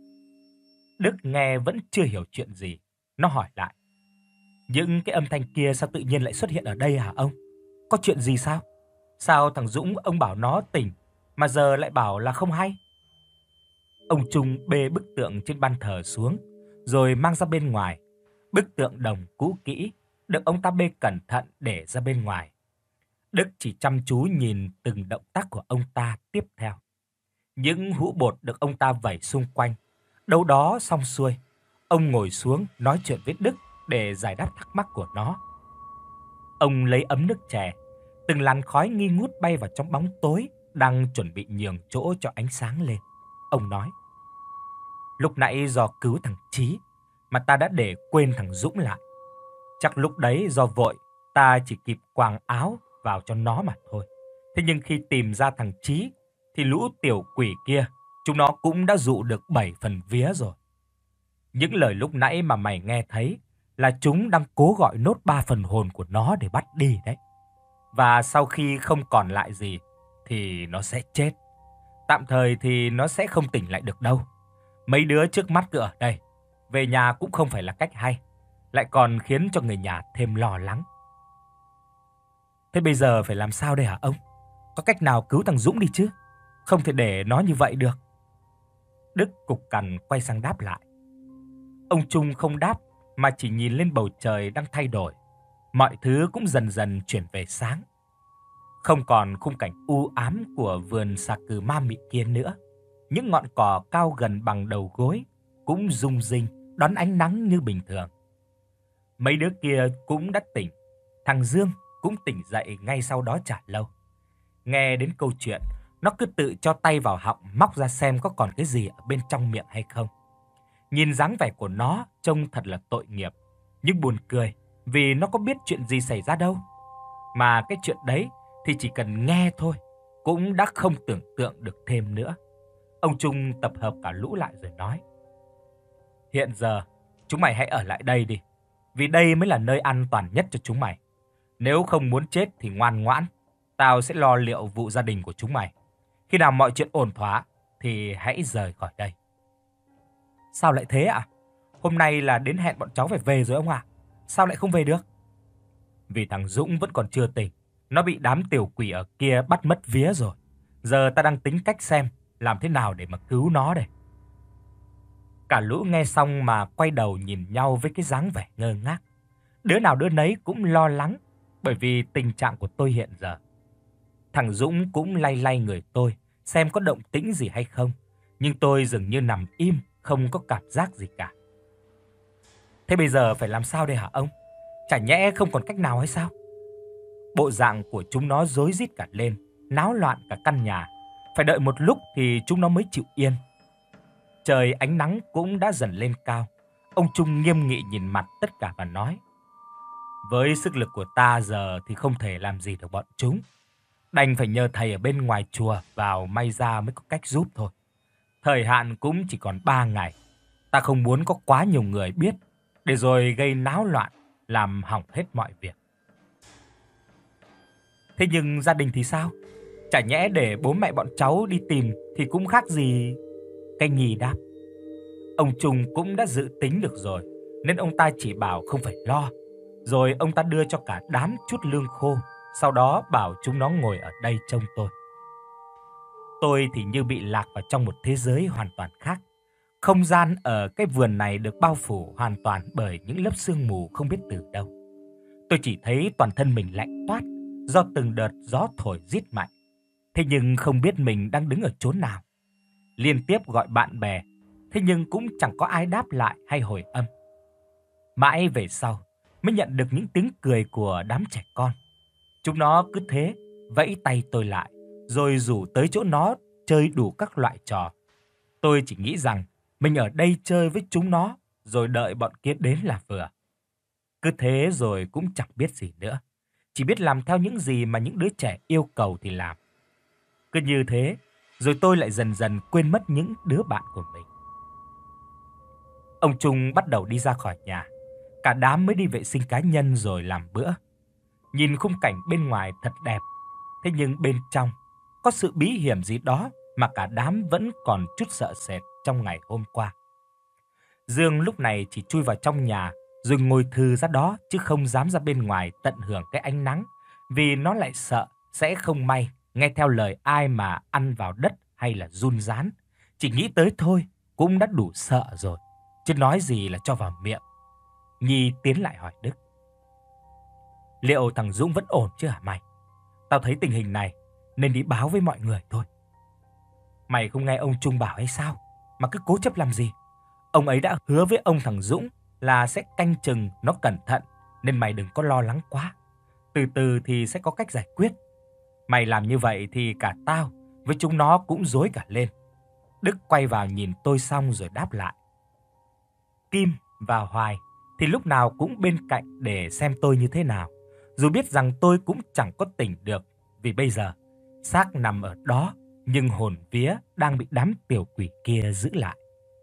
Speaker 2: Đức nghe vẫn chưa hiểu chuyện gì. Nó hỏi lại: "Những cái âm thanh kia sao tự nhiên lại xuất hiện ở đây hả ông? Có chuyện gì sao? Sao thằng Dũng ông bảo nó tỉnh mà giờ lại bảo là không hay?" Ông Trung bê bức tượng trên ban thờ xuống, rồi mang ra bên ngoài. Bức tượng đồng cũ kỹ được ông ta bê cẩn thận để ra bên ngoài. Đức chỉ chăm chú nhìn từng động tác của ông ta tiếp theo. Những hũ bột được ông ta vẩy xung quanh. Đâu đó xong xuôi, ông ngồi xuống nói chuyện với Đức để giải đáp thắc mắc của nó. Ông lấy ấm nước chè, từng làn khói nghi ngút bay vào trong bóng tối đang chuẩn bị nhường chỗ cho ánh sáng lên. Ông nói: "Lúc nãy do cứu thằng Chí mà ta đã để quên thằng Dũng lại. Chắc lúc đấy do vội, ta chỉ kịp quàng áo vào cho nó mà thôi. Thế nhưng khi tìm ra thằng Chí thì lũ tiểu quỷ kia, chúng nó cũng đã dụ được bảy phần vía rồi. Những lời lúc nãy mà mày nghe thấy là chúng đang cố gọi nốt ba phần hồn của nó để bắt đi đấy. Và sau khi không còn lại gì thì nó sẽ chết. Tạm thời thì nó sẽ không tỉnh lại được đâu. Mấy đứa trước mắt cứ ở đây, về nhà cũng không phải là cách hay, lại còn khiến cho người nhà thêm lo lắng." "Thế bây giờ phải làm sao đây hả ông? Có cách nào cứu thằng Dũng đi chứ? Không thể để nó như vậy được." Đức cục cằn quay sang đáp lại. Ông Trung không đáp mà chỉ nhìn lên bầu trời đang thay đổi. Mọi thứ cũng dần dần chuyển về sáng. Không còn khung cảnh u ám của vườn xà cừ ma mị kia nữa. Những ngọn cỏ cao gần bằng đầu gối cũng rung rinh đón ánh nắng như bình thường. Mấy đứa kia cũng đã tỉnh. Thằng Dương cũng tỉnh dậy ngay sau đó chả lâu. Nghe đến câu chuyện, nó cứ tự cho tay vào họng móc ra xem có còn cái gì ở bên trong miệng hay không. Nhìn dáng vẻ của nó trông thật là tội nghiệp, nhưng buồn cười vì nó có biết chuyện gì xảy ra đâu. Mà cái chuyện đấy thì chỉ cần nghe thôi cũng đã không tưởng tượng được thêm nữa. Ông Trung tập hợp cả lũ lại rồi nói: Hiện giờ, chúng mày hãy ở lại đây đi, vì đây mới là nơi an toàn nhất cho chúng mày. Nếu không muốn chết thì ngoan ngoãn, tao sẽ lo liệu vụ gia đình của chúng mày. Khi nào mọi chuyện ổn thỏa thì hãy rời khỏi đây. Sao lại thế ạ? Hôm nay là đến hẹn bọn cháu phải về rồi ông ạ. Sao lại không về được? Vì thằng Dũng vẫn còn chưa tỉnh. Nó bị đám tiểu quỷ ở kia bắt mất vía rồi. Giờ ta đang tính cách xem làm thế nào để mà cứu nó đây. Cả lũ nghe xong mà quay đầu nhìn nhau với cái dáng vẻ ngơ ngác. Đứa nào đứa nấy cũng lo lắng bởi vì tình trạng của tôi hiện giờ. Thằng Dũng cũng lay lay người tôi xem có động tĩnh gì hay không. Nhưng tôi dường như nằm im, không có cảm giác gì cả. Thế bây giờ phải làm sao đây hả ông? Chả nhẽ không còn cách nào hay sao? Bộ dạng của chúng nó rối rít cả lên, náo loạn cả căn nhà. Phải đợi một lúc thì chúng nó mới chịu yên. Trời ánh nắng cũng đã dần lên cao. Ông Trung nghiêm nghị nhìn mặt tất cả và nói: Với sức lực của ta giờ thì không thể làm gì được bọn chúng. Đành phải nhờ thầy ở bên ngoài chùa vào may ra mới có cách giúp thôi. Thời hạn cũng chỉ còn ba ngày. Ta không muốn có quá nhiều người biết, để rồi gây náo loạn, làm hỏng hết mọi việc. Thế nhưng gia đình thì sao? Chả nhẽ để bố mẹ bọn cháu đi tìm thì cũng khác gì? Cái Nhi đáp: Ông Trung cũng đã dự tính được rồi, nên ông ta chỉ bảo không phải lo. Rồi ông ta đưa cho cả đám chút lương khô, sau đó bảo chúng nó ngồi ở đây trông tôi. Tôi thì như bị lạc vào trong một thế giới hoàn toàn khác. Không gian ở cái vườn này được bao phủ hoàn toàn bởi những lớp sương mù không biết từ đâu. Tôi chỉ thấy toàn thân mình lạnh toát do từng đợt gió thổi rít mạnh. Thế nhưng không biết mình đang đứng ở chốn nào. Liên tiếp gọi bạn bè, thế nhưng cũng chẳng có ai đáp lại hay hồi âm. Mãi về sau mới nhận được những tiếng cười của đám trẻ con. Chúng nó cứ thế vẫy tay tôi lại, rồi rủ tới chỗ nó chơi đủ các loại trò. Tôi chỉ nghĩ rằng mình ở đây chơi với chúng nó, rồi đợi bọn kia đến là vừa. Cứ thế rồi cũng chẳng biết gì nữa. Chỉ biết làm theo những gì mà những đứa trẻ yêu cầu thì làm. Cứ như thế, rồi tôi lại dần dần quên mất những đứa bạn của mình. Ông Trung bắt đầu đi ra khỏi nhà. Cả đám mới đi vệ sinh cá nhân rồi làm bữa. Nhìn khung cảnh bên ngoài thật đẹp. Thế nhưng bên trong có sự bí hiểm gì đó mà cả đám vẫn còn chút sợ sệt trong ngày hôm qua. Dương lúc này chỉ chui vào trong nhà rồi ngồi thừ ra đó, chứ không dám ra bên ngoài tận hưởng cái ánh nắng, vì nó lại sợ sẽ không may nghe theo lời ai mà ăn vào đất hay là run rán. Chỉ nghĩ tới thôi cũng đã đủ sợ rồi, chứ nói gì là cho vào miệng. Nhi tiến lại hỏi Đức: Liệu thằng Dũng vẫn ổn chứ hả mày? Tao thấy tình hình này nên đi báo với mọi người thôi. Mày không nghe ông Trung bảo hay sao mà cứ cố chấp làm gì? Ông ấy đã hứa với ông thằng Dũng là sẽ canh chừng nó cẩn thận, nên mày đừng có lo lắng quá. Từ từ thì sẽ có cách giải quyết. Mày làm như vậy thì cả tao với chúng nó cũng rối cả lên. Đức quay vào nhìn tôi xong rồi đáp lại. Kim và Hoài thì lúc nào cũng bên cạnh để xem tôi như thế nào, dù biết rằng tôi cũng chẳng có tỉnh được, vì bây giờ xác nằm ở đó nhưng hồn vía đang bị đám tiểu quỷ kia giữ lại.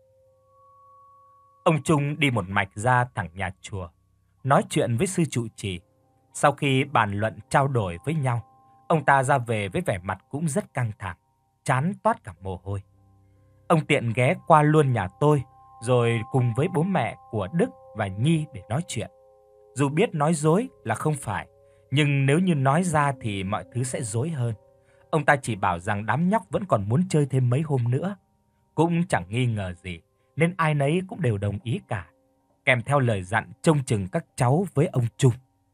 Speaker 2: Ông Trung đi một mạch ra thẳng nhà chùa, nói chuyện với sư trụ trì. Sau khi bàn luận trao đổi với nhau, ông ta ra về với vẻ mặt cũng rất căng thẳng, trán toát cả mồ hôi. Ông tiện ghé qua luôn nhà tôi, rồi cùng với bố mẹ của Đức và Nhi để nói chuyện. Dù biết nói dối là không phải, nhưng nếu như nói ra thì mọi thứ sẽ rối hơn. Ông ta chỉ bảo rằng đám nhóc vẫn còn muốn chơi thêm mấy hôm nữa. Cũng chẳng nghi ngờ gì, nên ai nấy cũng đều đồng ý cả, kèm theo lời dặn trông chừng các cháu với ông Trung.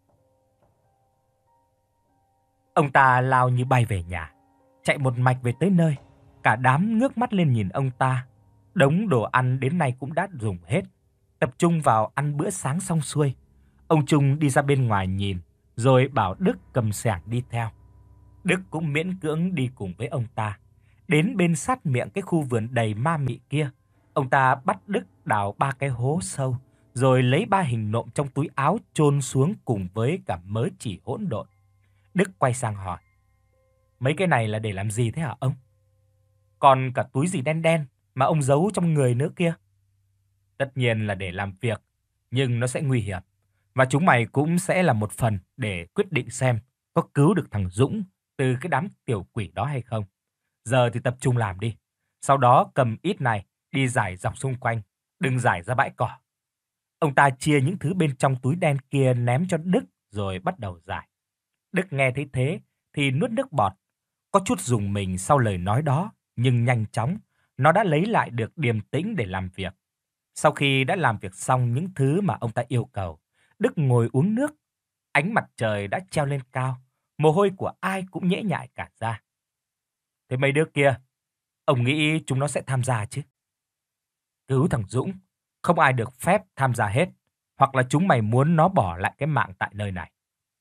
Speaker 2: Ông ta lao như bay về nhà, chạy một mạch về tới nơi. Cả đám ngước mắt lên nhìn ông ta. Đống đồ ăn đến nay cũng đã dùng hết. Tập trung vào ăn bữa sáng xong xuôi, ông Trung đi ra bên ngoài nhìn, rồi bảo Đức cầm xẻng đi theo. Đức cũng miễn cưỡng đi cùng với ông ta. Đến bên sát miệng cái khu vườn đầy ma mị kia, ông ta bắt Đức đào ba cái hố sâu, rồi lấy ba hình nộm trong túi áo chôn xuống cùng với cả mớ chỉ hỗn độn. Đức quay sang hỏi: Mấy cái này là để làm gì thế hả ông? Còn cả túi gì đen đen mà ông giấu trong người nữa kia. Tất nhiên là để làm việc, nhưng nó sẽ nguy hiểm. Và chúng mày cũng sẽ là một phần để quyết định xem có cứu được thằng Dũng từ cái đám tiểu quỷ đó hay không. Giờ thì tập trung làm đi. Sau đó cầm ít này đi rải dọc xung quanh, đừng rải ra bãi cỏ. Ông ta chia những thứ bên trong túi đen kia ném cho Đức rồi bắt đầu rải. Đức nghe thấy thế thì nuốt nước bọt, có chút rùng mình sau lời nói đó, nhưng nhanh chóng nó đã lấy lại được điềm tĩnh để làm việc. Sau khi đã làm việc xong những thứ mà ông ta yêu cầu, Đức ngồi uống nước. Ánh mặt trời đã treo lên cao, mồ hôi của ai cũng nhễ nhại cả ra. Thế mấy đứa kia, ông nghĩ chúng nó sẽ tham gia chứ? Cứu thằng Dũng, không ai được phép tham gia hết, hoặc là chúng mày muốn nó bỏ lại cái mạng tại nơi này.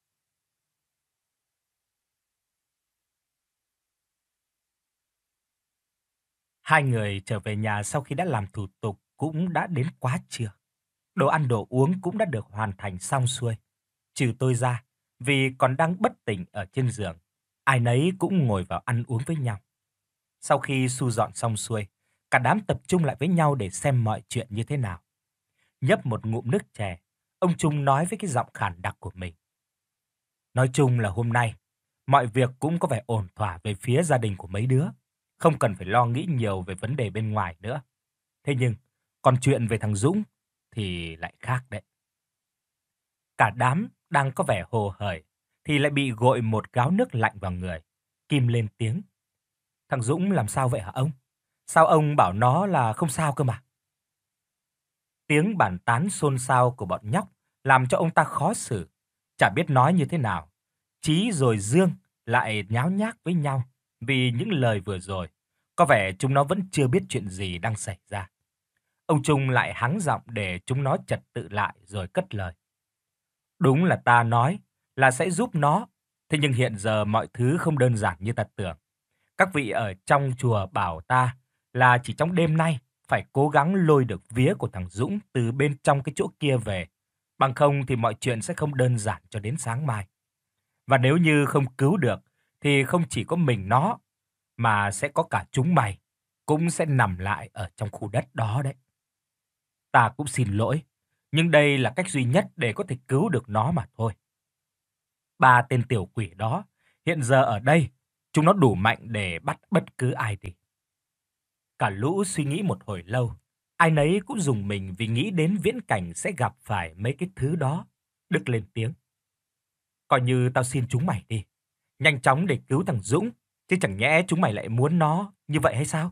Speaker 2: Hai người trở về nhà sau khi đã làm thủ tục cũng đã đến quá trưa. Đồ ăn đồ uống cũng đã được hoàn thành xong xuôi. Trừ tôi ra, vì còn đang bất tỉnh ở trên giường, ai nấy cũng ngồi vào ăn uống với nhau. Sau khi thu dọn xong xuôi, cả đám tập trung lại với nhau để xem mọi chuyện như thế nào. Nhấp một ngụm nước chè, ông Trung nói với cái giọng khàn đặc của mình. Nói chung là hôm nay, mọi việc cũng có vẻ ổn thỏa về phía gia đình của mấy đứa. Không cần phải lo nghĩ nhiều về vấn đề bên ngoài nữa. Thế nhưng, còn chuyện về thằng Dũng thì lại khác đấy. Cả đám đang có vẻ hồ hởi thì lại bị gội một gáo nước lạnh vào người. Kim lên tiếng. Thằng Dũng làm sao vậy hả ông? Sao ông bảo nó là không sao cơ mà? Tiếng bàn tán xôn xao của bọn nhóc làm cho ông ta khó xử, chả biết nói như thế nào. Chí rồi Dương lại nháo nhác với nhau vì những lời vừa rồi. Có vẻ chúng nó vẫn chưa biết chuyện gì đang xảy ra. Ông Trung lại hắng giọng để chúng nó trật tự lại rồi cất lời. Đúng là ta nói là sẽ giúp nó, thế nhưng hiện giờ mọi thứ không đơn giản như ta tưởng. Các vị ở trong chùa bảo ta là chỉ trong đêm nay phải cố gắng lôi được vía của thằng Dũng từ bên trong cái chỗ kia về. Bằng không thì mọi chuyện sẽ không đơn giản cho đến sáng mai. Và nếu như không cứu được thì không chỉ có mình nó, mà sẽ có cả chúng mày cũng sẽ nằm lại ở trong khu đất đó đấy. Ta cũng xin lỗi, nhưng đây là cách duy nhất để có thể cứu được nó mà thôi. Ba tên tiểu quỷ đó hiện giờ ở đây, chúng nó đủ mạnh để bắt bất cứ ai đi. Cả lũ suy nghĩ một hồi lâu, ai nấy cũng rùng mình vì nghĩ đến viễn cảnh sẽ gặp phải mấy cái thứ đó. Đức lên tiếng. Coi như tao xin chúng mày đi, nhanh chóng để cứu thằng Dũng, chứ chẳng nhẽ chúng mày lại muốn nó như vậy hay sao?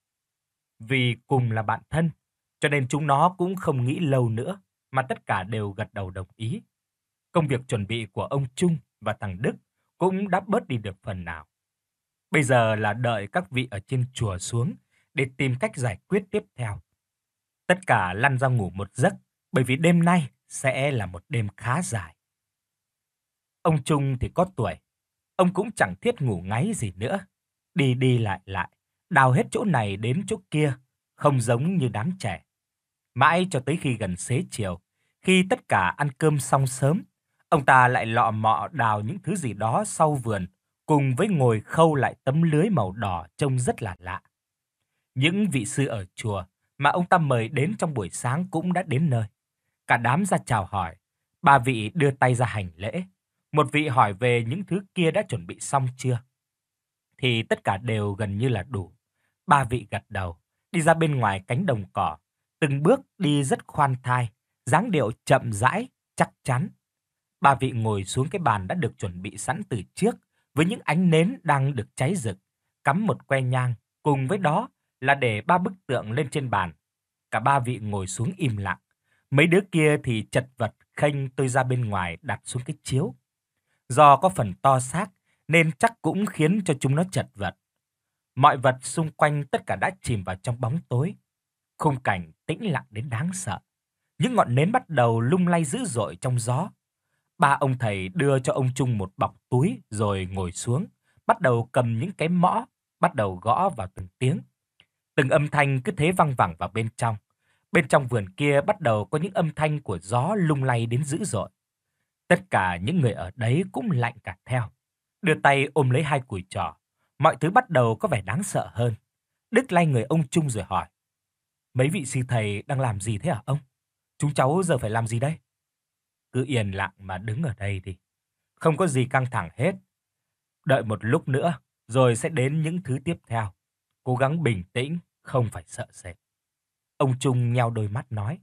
Speaker 2: Vì cùng là bạn thân, cho nên chúng nó cũng không nghĩ lâu nữa, mà tất cả đều gật đầu đồng ý. Công việc chuẩn bị của ông Trung và thằng Đức cũng đã bớt đi được phần nào. Bây giờ là đợi các vị ở trên chùa xuống để tìm cách giải quyết tiếp theo. Tất cả lăn ra ngủ một giấc, bởi vì đêm nay sẽ là một đêm khá dài. Ông Trung thì có tuổi, ông cũng chẳng thiết ngủ ngáy gì nữa. Đi đi lại lại, đào hết chỗ này đến chỗ kia, không giống như đám trẻ. Mãi cho tới khi gần xế chiều, khi tất cả ăn cơm xong sớm, ông ta lại lọ mọ đào những thứ gì đó sau vườn, cùng với ngồi khâu lại tấm lưới màu đỏ trông rất là lạ. Những vị sư ở chùa mà ông ta mời đến trong buổi sáng cũng đã đến nơi. Cả đám ra chào hỏi, ba vị đưa tay ra hành lễ. Một vị hỏi về những thứ kia đã chuẩn bị xong chưa. Thì tất cả đều gần như là đủ. Ba vị gật đầu, đi ra bên ngoài cánh đồng cỏ, từng bước đi rất khoan thai, dáng điệu chậm rãi, chắc chắn. Ba vị ngồi xuống cái bàn đã được chuẩn bị sẵn từ trước, với những ánh nến đang được cháy rực, cắm một que nhang, cùng với đó là để ba bức tượng lên trên bàn. Cả ba vị ngồi xuống im lặng. Mấy đứa kia thì chật vật khênh tôi ra bên ngoài đặt xuống cái chiếu. Do có phần to xác nên chắc cũng khiến cho chúng nó chật vật. Mọi vật xung quanh tất cả đã chìm vào trong bóng tối. Khung cảnh tĩnh lặng đến đáng sợ. Những ngọn nến bắt đầu lung lay dữ dội trong gió. Ba ông thầy đưa cho ông Trung một bọc túi rồi ngồi xuống, bắt đầu cầm những cái mõ, bắt đầu gõ vào từng tiếng. Từng âm thanh cứ thế văng vẳng vào bên trong. Bên trong vườn kia bắt đầu có những âm thanh của gió lung lay đến dữ dội. Tất cả những người ở đấy cũng lạnh cả theo. đưa tay ôm lấy hai cùi trò. Mọi thứ bắt đầu có vẻ đáng sợ hơn. Đức lay người ông Trung rồi hỏi: "Mấy vị sư thầy đang làm gì thế hả ông? Chúng cháu giờ phải làm gì đây?" "Cứ yên lặng mà đứng ở đây đi. Không có gì căng thẳng hết. Đợi một lúc nữa rồi sẽ đến những thứ tiếp theo. Cố gắng bình tĩnh, không phải sợ sệt." Ông Trung nheo đôi mắt nói.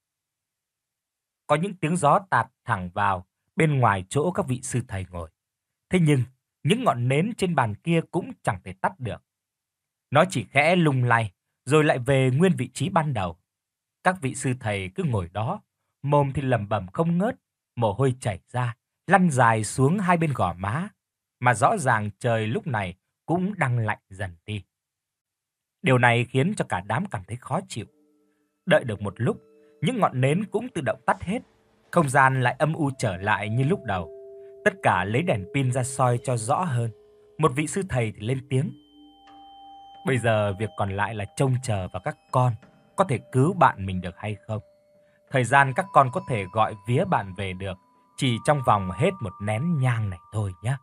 Speaker 2: Có những tiếng gió tạt thẳng vào bên ngoài chỗ các vị sư thầy ngồi. Thế nhưng những ngọn nến trên bàn kia cũng chẳng thể tắt được. Nó chỉ khẽ lung lay rồi lại về nguyên vị trí ban đầu. Các vị sư thầy cứ ngồi đó, mồm thì lẩm bẩm không ngớt, mồ hôi chảy ra, lăn dài xuống hai bên gò má, mà rõ ràng trời lúc này cũng đang lạnh dần đi. Điều này khiến cho cả đám cảm thấy khó chịu. Đợi được một lúc, những ngọn nến cũng tự động tắt hết, không gian lại âm u trở lại như lúc đầu. Tất cả lấy đèn pin ra soi cho rõ hơn. Một vị sư thầy thì lên tiếng: "Bây giờ việc còn lại là trông chờ vào các con có thể cứu bạn mình được hay không. Thời gian các con có thể gọi vía bạn về được chỉ trong vòng hết một nén nhang này thôi nhé."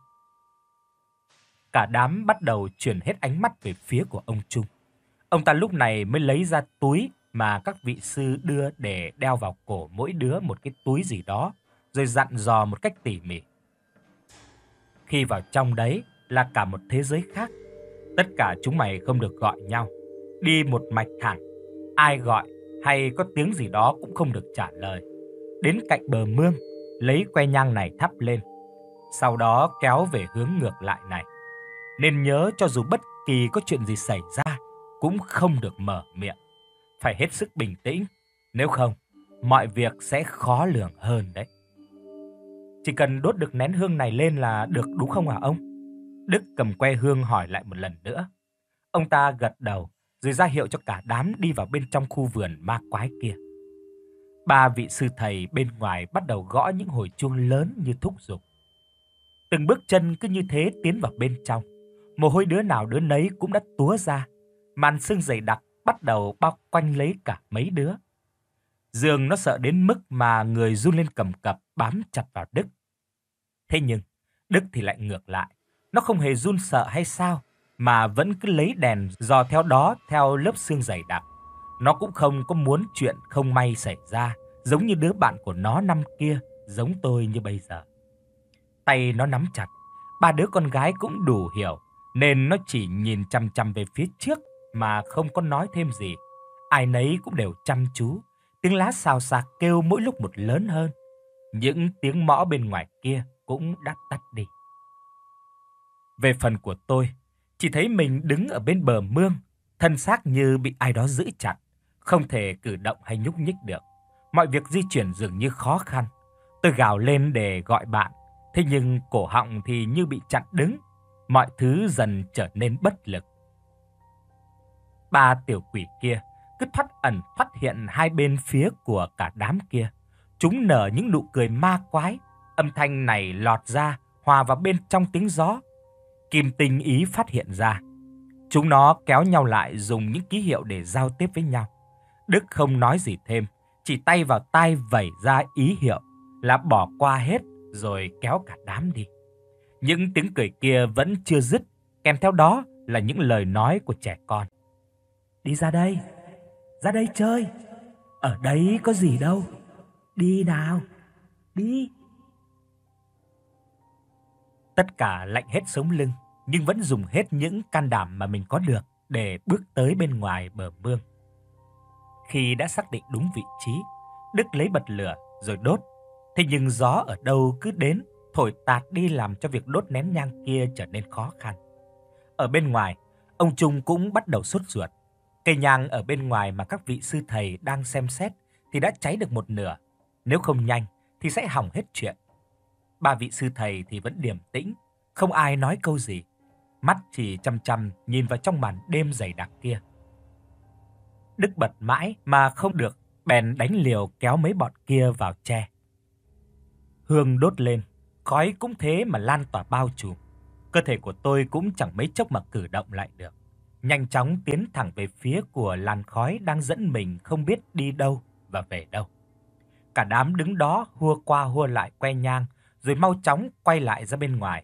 Speaker 2: Cả đám bắt đầu chuyển hết ánh mắt về phía của ông Trung. Ông ta lúc này mới lấy ra túi mà các vị sư đưa để đeo vào cổ mỗi đứa một cái túi gì đó, rồi dặn dò một cách tỉ mỉ: "Khi vào trong đấy là cả một thế giới khác. Tất cả chúng mày không được gọi nhau. Đi một mạch thẳng. Ai gọi hay có tiếng gì đó cũng không được trả lời. Đến cạnh bờ mương, lấy que nhang này thắp lên. Sau đó kéo về hướng ngược lại này. Nên nhớ cho dù bất kỳ có chuyện gì xảy ra, cũng không được mở miệng. Phải hết sức bình tĩnh, nếu không, mọi việc sẽ khó lường hơn đấy." "Chỉ cần đốt được nén hương này lên là được đúng không hả ông?" Đức cầm que hương hỏi lại một lần nữa. Ông ta gật đầu, rồi ra hiệu cho cả đám đi vào bên trong khu vườn ma quái kia. Ba vị sư thầy bên ngoài bắt đầu gõ những hồi chuông lớn như thúc giục. Từng bước chân cứ như thế tiến vào bên trong. Mồ hôi đứa nào đứa nấy cũng đã túa ra. Màn sương dày đặc bắt đầu bao quanh lấy cả mấy đứa. Dương nó sợ đến mức mà người run lên cầm cập bám chặt vào Đức. Thế nhưng Đức thì lại ngược lại. Nó không hề run sợ hay sao, mà vẫn cứ lấy đèn dò theo đó theo lớp sương dày đặc. Nó cũng không có muốn chuyện không may xảy ra, giống như đứa bạn của nó năm kia, giống tôi như bây giờ. Tay nó nắm chặt, ba đứa con gái cũng đủ hiểu, nên nó chỉ nhìn chằm chằm về phía trước mà không có nói thêm gì. Ai nấy cũng đều chăm chú, tiếng lá xào xạc kêu mỗi lúc một lớn hơn. Những tiếng mõ bên ngoài kia cũng đã tắt đi. Về phần của tôi, chỉ thấy mình đứng ở bên bờ mương, thân xác như bị ai đó giữ chặt, không thể cử động hay nhúc nhích được. Mọi việc di chuyển dường như khó khăn. Tôi gào lên để gọi bạn, thế nhưng cổ họng thì như bị chặn đứng. Mọi thứ dần trở nên bất lực. Ba tiểu quỷ kia cứ thoắt ẩn thoắt hiện hai bên phía của cả đám kia. Chúng nở những nụ cười ma quái, âm thanh này lọt ra hòa vào bên trong tiếng gió. Kim Tinh ý phát hiện ra. Chúng nó kéo nhau lại dùng những ký hiệu để giao tiếp với nhau. Đức không nói gì thêm, chỉ tay vào tai vẩy ra ý hiệu là bỏ qua hết rồi kéo cả đám đi. Những tiếng cười kia vẫn chưa dứt, kèm theo đó là những lời nói của trẻ con. "Đi ra đây, ra đây chơi, ở đây có gì đâu, đi nào, đi." Tất cả lạnh hết sống lưng, nhưng vẫn dùng hết những can đảm mà mình có được để bước tới bên ngoài bờ mương. Khi đã xác định đúng vị trí, Đức lấy bật lửa rồi đốt. Thế nhưng gió ở đâu cứ đến, thổi tạt đi làm cho việc đốt nén nhang kia trở nên khó khăn. Ở bên ngoài, ông Trung cũng bắt đầu sốt ruột. Cây nhang ở bên ngoài mà các vị sư thầy đang xem xét thì đã cháy được một nửa. Nếu không nhanh thì sẽ hỏng hết chuyện. Ba vị sư thầy thì vẫn điềm tĩnh, không ai nói câu gì. Mắt chỉ chăm chăm nhìn vào trong màn đêm dày đặc kia. Đức bật mãi mà không được, bèn đánh liều kéo mấy bọn kia vào tre. Hương đốt lên, khói cũng thế mà lan tỏa bao trùm. Cơ thể của tôi cũng chẳng mấy chốc mà cử động lại được. Nhanh chóng tiến thẳng về phía của làn khói đang dẫn mình không biết đi đâu và về đâu. Cả đám đứng đó hua qua hua lại que nhang, rồi mau chóng quay lại ra bên ngoài.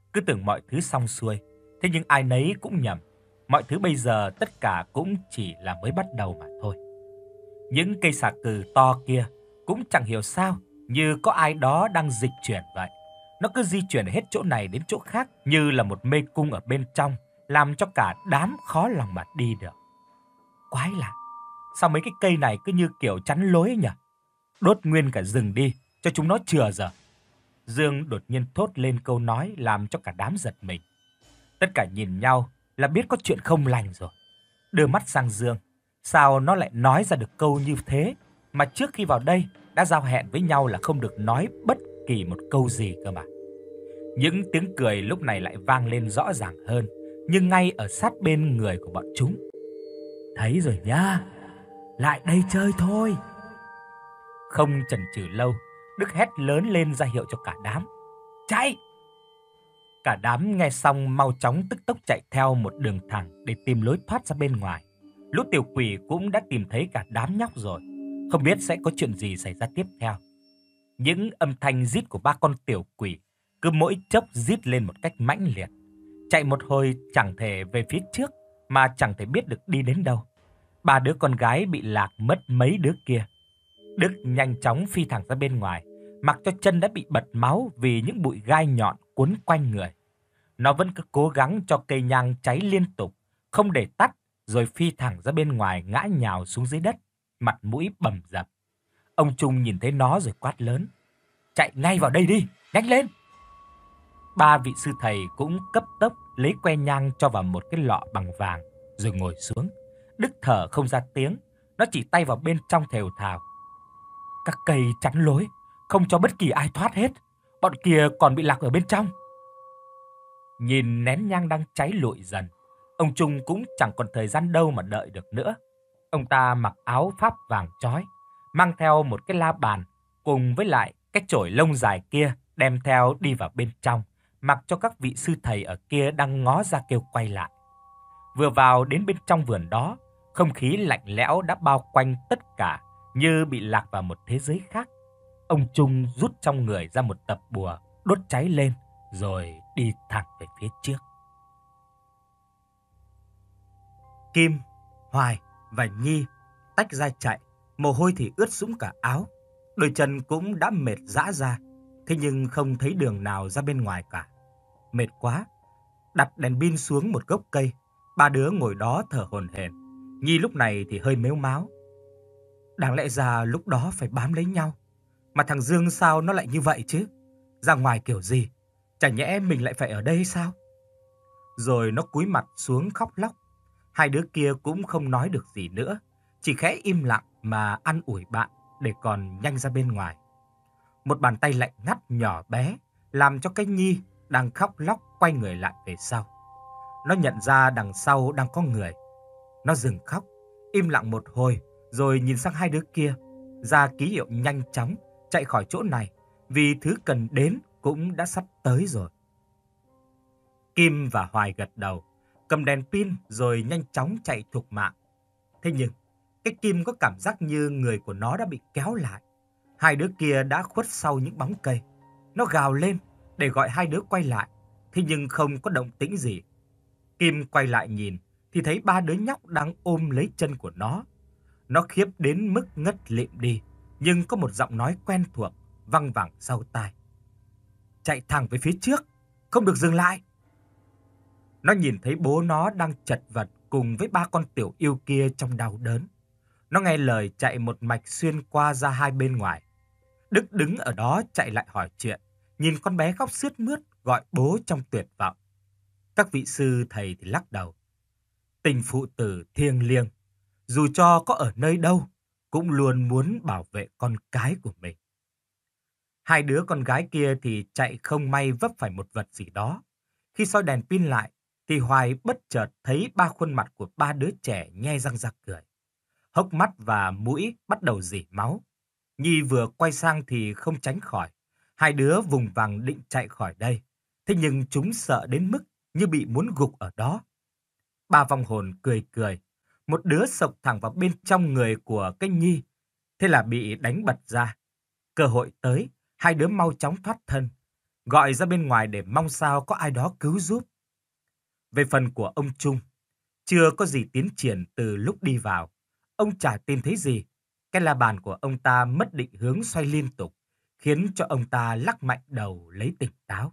Speaker 2: Cứ tưởng mọi thứ xong xuôi, thế nhưng ai nấy cũng nhầm. Mọi thứ bây giờ tất cả cũng chỉ là mới bắt đầu mà thôi. Những cây xà cừ to kia cũng chẳng hiểu sao, như có ai đó đang dịch chuyển vậy. Nó cứ di chuyển hết chỗ này đến chỗ khác như là một mê cung ở bên trong, làm cho cả đám khó lòng mà đi được. Quái lạ, sao mấy cái cây này cứ như kiểu chắn lối ấy nhỉ? Đốt nguyên cả rừng đi, cho chúng nó chừa giờ. Dương đột nhiên thốt lên câu nói làm cho cả đám giật mình. Tất cả nhìn nhau là biết có chuyện không lành rồi. Đưa mắt sang Dương, sao nó lại nói ra được câu như thế, mà trước khi vào đây đã giao hẹn với nhau là không được nói bất kỳ một câu gì cơ mà. Những tiếng cười lúc này lại vang lên rõ ràng hơn, nhưng ngay ở sát bên người của bọn chúng. Thấy rồi nhá, lại đây chơi thôi. Không chần chừ lâu, Đức hét lớn lên ra hiệu cho cả đám. Chạy! Cả đám nghe xong mau chóng tức tốc chạy theo một đường thẳng để tìm lối thoát ra bên ngoài. Lũ tiểu quỷ cũng đã tìm thấy cả đám nhóc rồi, không biết sẽ có chuyện gì xảy ra tiếp theo. Những âm thanh rít của ba con tiểu quỷ cứ mỗi chốc rít lên một cách mãnh liệt. Chạy một hồi chẳng thể về phía trước mà chẳng thể biết được đi đến đâu. Ba đứa con gái bị lạc mất mấy đứa kia. Đức nhanh chóng phi thẳng ra bên ngoài, mặc cho chân đã bị bật máu vì những bụi gai nhọn quấn quanh người. Nó vẫn cứ cố gắng cho cây nhang cháy liên tục, không để tắt, rồi phi thẳng ra bên ngoài ngã nhào xuống dưới đất, mặt mũi bầm dập. Ông Trung nhìn thấy nó rồi quát lớn. Chạy ngay vào đây đi, nhanh lên! Ba vị sư thầy cũng cấp tốc lấy que nhang cho vào một cái lọ bằng vàng, rồi ngồi xuống. Đức thở không ra tiếng, nó chỉ tay vào bên trong thều thào. Các cây chắn lối, không cho bất kỳ ai thoát hết. Bọn kia còn bị lạc ở bên trong. Nhìn nén nhang đang cháy lụi dần, ông Trung cũng chẳng còn thời gian đâu mà đợi được nữa. Ông ta mặc áo pháp vàng chói, mang theo một cái la bàn, cùng với lại cái chổi lông dài kia đem theo đi vào bên trong, mặc cho các vị sư thầy ở kia đang ngó ra kêu quay lại. Vừa vào đến bên trong vườn đó, không khí lạnh lẽo đã bao quanh tất cả, như bị lạc vào một thế giới khác. Ông Trung rút trong người ra một tập bùa, đốt cháy lên, rồi đi thẳng về phía trước.
Speaker 1: Kim, Hoài và Nhi tách ra chạy, mồ hôi thì ướt sũng cả áo. Đôi chân cũng đã mệt rã ra, thế nhưng không thấy đường nào ra bên ngoài cả. Mệt quá, đặt đèn pin xuống một gốc cây, ba đứa ngồi đó thở hổn hển. Nhi lúc này thì hơi mếu máo. Đáng lẽ ra lúc đó phải bám lấy nhau, mà thằng Dương sao nó lại như vậy chứ? Ra ngoài kiểu gì? Chả nhẽ mình lại phải ở đây sao? Rồi nó cúi mặt xuống khóc lóc. Hai đứa kia cũng không nói được gì nữa, chỉ khẽ im lặng mà an ủi bạn để còn nhanh ra bên ngoài. Một bàn tay lạnh ngắt nhỏ bé làm cho cái Nhi đang khóc lóc quay người lại về sau. Nó nhận ra đằng sau đang có người. Nó dừng khóc, im lặng một hồi, rồi nhìn sang hai đứa kia, ra ký hiệu nhanh chóng chạy khỏi chỗ này, vì thứ cần đến cũng đã sắp tới rồi. Kim và Hoài gật đầu, cầm đèn pin rồi nhanh chóng chạy thục mạng. Thế nhưng, cái Kim có cảm giác như người của nó đã bị kéo lại. Hai đứa kia đã khuất sau những bóng cây. Nó gào lên để gọi hai đứa quay lại, thế nhưng không có động tĩnh gì. Kim quay lại nhìn thì thấy ba đứa nhóc đang ôm lấy chân của nó. Nó khiếp đến mức ngất lịm đi, nhưng có một giọng nói quen thuộc văng vẳng sau tai. Chạy thẳng về phía trước, không được dừng lại. Nó nhìn thấy bố nó đang chật vật cùng với ba con tiểu yêu kia trong đau đớn. Nó nghe lời chạy một mạch xuyên qua ra hai bên ngoài. Đức đứng ở đó chạy lại hỏi chuyện, nhìn con bé khóc sướt mướt gọi bố trong tuyệt vọng. Các vị sư thầy thì lắc đầu. Tình phụ tử thiêng liêng, dù cho có ở nơi đâu, cũng luôn muốn bảo vệ con cái của mình. Hai đứa con gái kia thì chạy không may vấp phải một vật gì đó. Khi soi đèn pin lại, thì Hoài bất chợt thấy ba khuôn mặt của ba đứa trẻ nhe răng ra cười. Hốc mắt và mũi bắt đầu rỉ máu. Nhi vừa quay sang thì không tránh khỏi. Hai đứa vùng vằng định chạy khỏi đây. Thế nhưng chúng sợ đến mức như bị muốn gục ở đó. Ba vong hồn cười cười. Một đứa sộc thẳng vào bên trong người của cái Nhi. Thế là bị đánh bật ra. Cơ hội tới, hai đứa mau chóng thoát thân. gọi ra bên ngoài để mong sao có ai đó cứu giúp. Về phần của ông Trung, chưa có gì tiến triển từ lúc đi vào. Ông chả tìm thấy gì. Cái la bàn của ông ta mất định hướng xoay liên tục, khiến cho ông ta lắc mạnh đầu lấy tỉnh táo.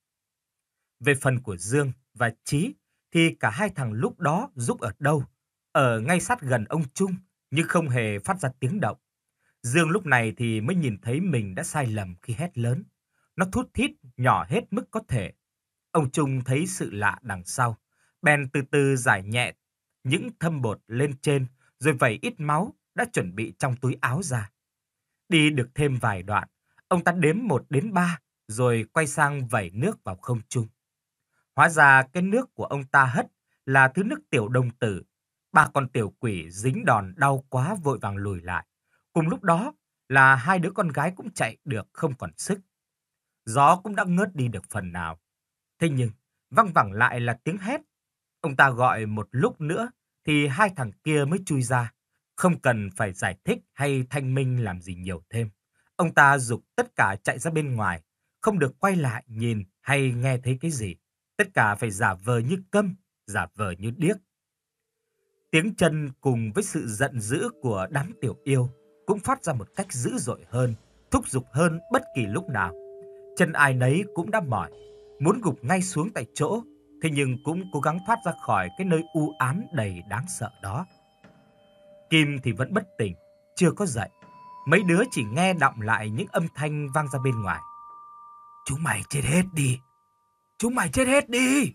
Speaker 1: Về phần của Dương và Chí, thì cả hai thằng lúc đó giúp ở đâu? Ở ngay sát gần ông Trung, nhưng không hề phát ra tiếng động. Dương lúc này thì mới nhìn thấy mình đã sai lầm khi hét lớn. Nó thút thít nhỏ hết mức có thể. Ông Trung thấy sự lạ đằng sau, bèn từ từ giải nhẹ những thâm bột lên trên, rồi vẩy ít máu đã chuẩn bị trong túi áo ra. Đi được thêm vài đoạn, ông ta đếm một đến ba, rồi quay sang vẩy nước vào không trung. Hóa ra cái nước của ông ta hất là thứ nước tiểu đồng tử. Ba con tiểu quỷ dính đòn đau quá vội vàng lùi lại. Cùng lúc đó là hai đứa con gái cũng chạy được không còn sức. Gió cũng đã ngớt đi được phần nào. Thế nhưng văng vẳng lại là tiếng hét. Ông ta gọi một lúc nữa thì hai thằng kia mới chui ra. Không cần phải giải thích hay thanh minh làm gì nhiều thêm. Ông ta giục tất cả chạy ra bên ngoài, không được quay lại nhìn hay nghe thấy cái gì. Tất cả phải giả vờ như câm, giả vờ như điếc. Tiếng chân cùng với sự giận dữ của đám tiểu yêu cũng phát ra một cách dữ dội hơn, thúc giục hơn bất kỳ lúc nào. Chân ai nấy cũng đã mỏi, muốn gục ngay xuống tại chỗ, thế nhưng cũng cố gắng thoát ra khỏi cái nơi u ám đầy đáng sợ đó. Kim thì vẫn bất tỉnh, chưa có dậy. Mấy đứa chỉ nghe đọng lại những âm thanh vang ra bên ngoài. Chúng mày chết hết đi! Chúng mày chết hết đi!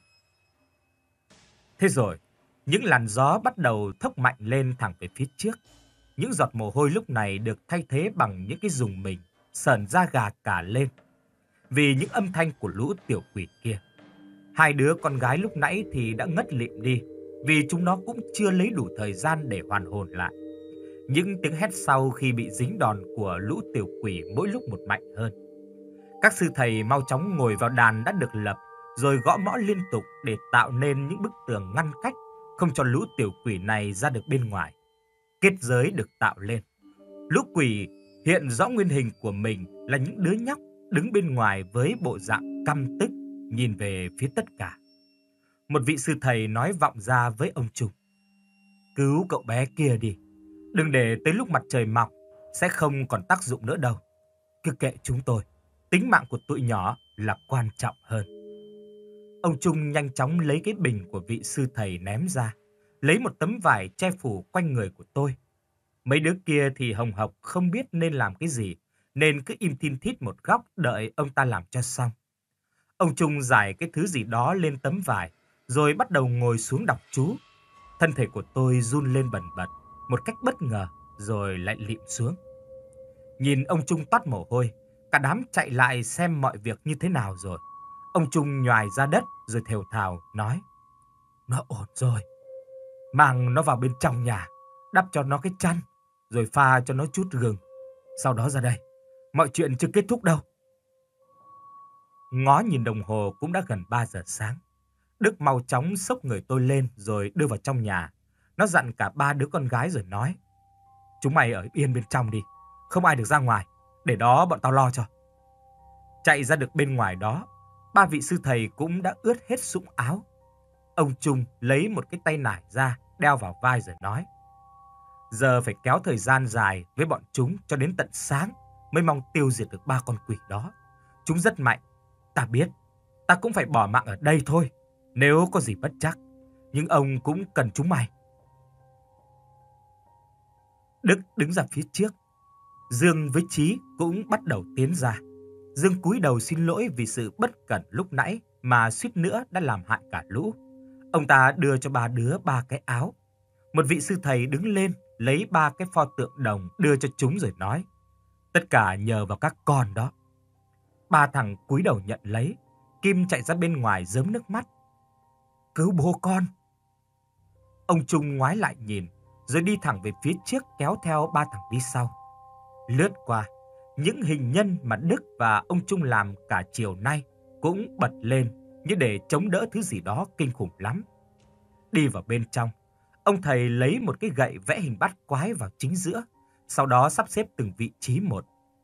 Speaker 1: Thế rồi, những làn gió bắt đầu thốc mạnh lên thẳng về phía trước. Những giọt mồ hôi lúc này được thay thế bằng những cái rùng mình, sởn da gà cả lên. Vì những âm thanh của lũ tiểu quỷ kia. Hai đứa con gái lúc nãy thì đã ngất lịm đi, vì chúng nó cũng chưa lấy đủ thời gian để hoàn hồn lại. Những tiếng hét sau khi bị dính đòn của lũ tiểu quỷ mỗi lúc một mạnh hơn. Các sư thầy mau chóng ngồi vào đàn đã được lập, rồi gõ mõ liên tục để tạo nên những bức tường ngăn cách, không cho lũ tiểu quỷ này ra được bên ngoài. Kết giới được tạo lên. Lũ quỷ hiện rõ nguyên hình của mình là những đứa nhóc đứng bên ngoài với bộ dạng căm tức, nhìn về phía tất cả. Một vị sư thầy nói vọng ra với ông Trung. Cứu cậu bé kia đi, đừng để tới lúc mặt trời mọc, sẽ không còn tác dụng nữa đâu. Cứ kệ chúng tôi, tính mạng của tụi nhỏ là quan trọng hơn. Ông Trung nhanh chóng lấy cái bình của vị sư thầy ném ra, lấy một tấm vải che phủ quanh người của tôi. Mấy đứa kia thì hồng hộc không biết nên làm cái gì, nên cứ im thin thít một góc đợi ông ta làm cho xong. Ông Trung giải cái thứ gì đó lên tấm vải, rồi bắt đầu ngồi xuống đọc chú. Thân thể của tôi run lên bần bật, một cách bất ngờ, rồi lại lịm xuống. Nhìn ông Trung toát mồ hôi, cả đám chạy lại xem mọi việc như thế nào rồi. Ông Trung nhoài ra đất rồi thều thào nói. Nó ổn rồi, mang nó vào bên trong nhà, đắp cho nó cái chăn, rồi pha cho nó chút gừng. Sau đó ra đây, mọi chuyện chưa kết thúc đâu. Ngó nhìn đồng hồ cũng đã gần ba giờ sáng. Đức mau chóng xốc người tôi lên rồi đưa vào trong nhà. Nó dặn cả ba đứa con gái rồi nói. Chúng mày ở yên bên trong đi, không ai được ra ngoài, để đó bọn tao lo cho. Chạy ra được bên ngoài đó, ba vị sư thầy cũng đã ướt hết sũng áo. Ông Trung lấy một cái tay nải ra, đeo vào vai rồi nói. Giờ phải kéo thời gian dài với bọn chúng cho đến tận sáng mới mong tiêu diệt được ba con quỷ đó. Chúng rất mạnh, ta biết, ta cũng phải bỏ mạng ở đây thôi, nếu có gì bất trắc. Nhưng ông cũng cần chúng mày. Đức đứng ra phía trước. Dương với Chí cũng bắt đầu tiến ra. Dương cúi đầu xin lỗi vì sự bất cẩn lúc nãy mà suýt nữa đã làm hại cả lũ. Ông ta đưa cho ba đứa ba cái áo. Một vị sư thầy đứng lên lấy ba cái pho tượng đồng đưa cho chúng rồi nói. Tất cả nhờ vào các con đó. Ba thằng cúi đầu nhận lấy. Kim chạy ra bên ngoài rớm nước mắt. Cứu bố con. Ông Trung ngoái lại nhìn, rồi đi thẳng về phía trước kéo theo ba thằng đi sau. Lướt qua, những hình nhân mà Đức và ông Trung làm cả chiều nay cũng bật lên như để chống đỡ thứ gì đó kinh khủng lắm. Đi vào bên trong, ông thầy lấy một cái gậy vẽ hình bát quái vào chính giữa, sau đó sắp xếp từng vị trí một.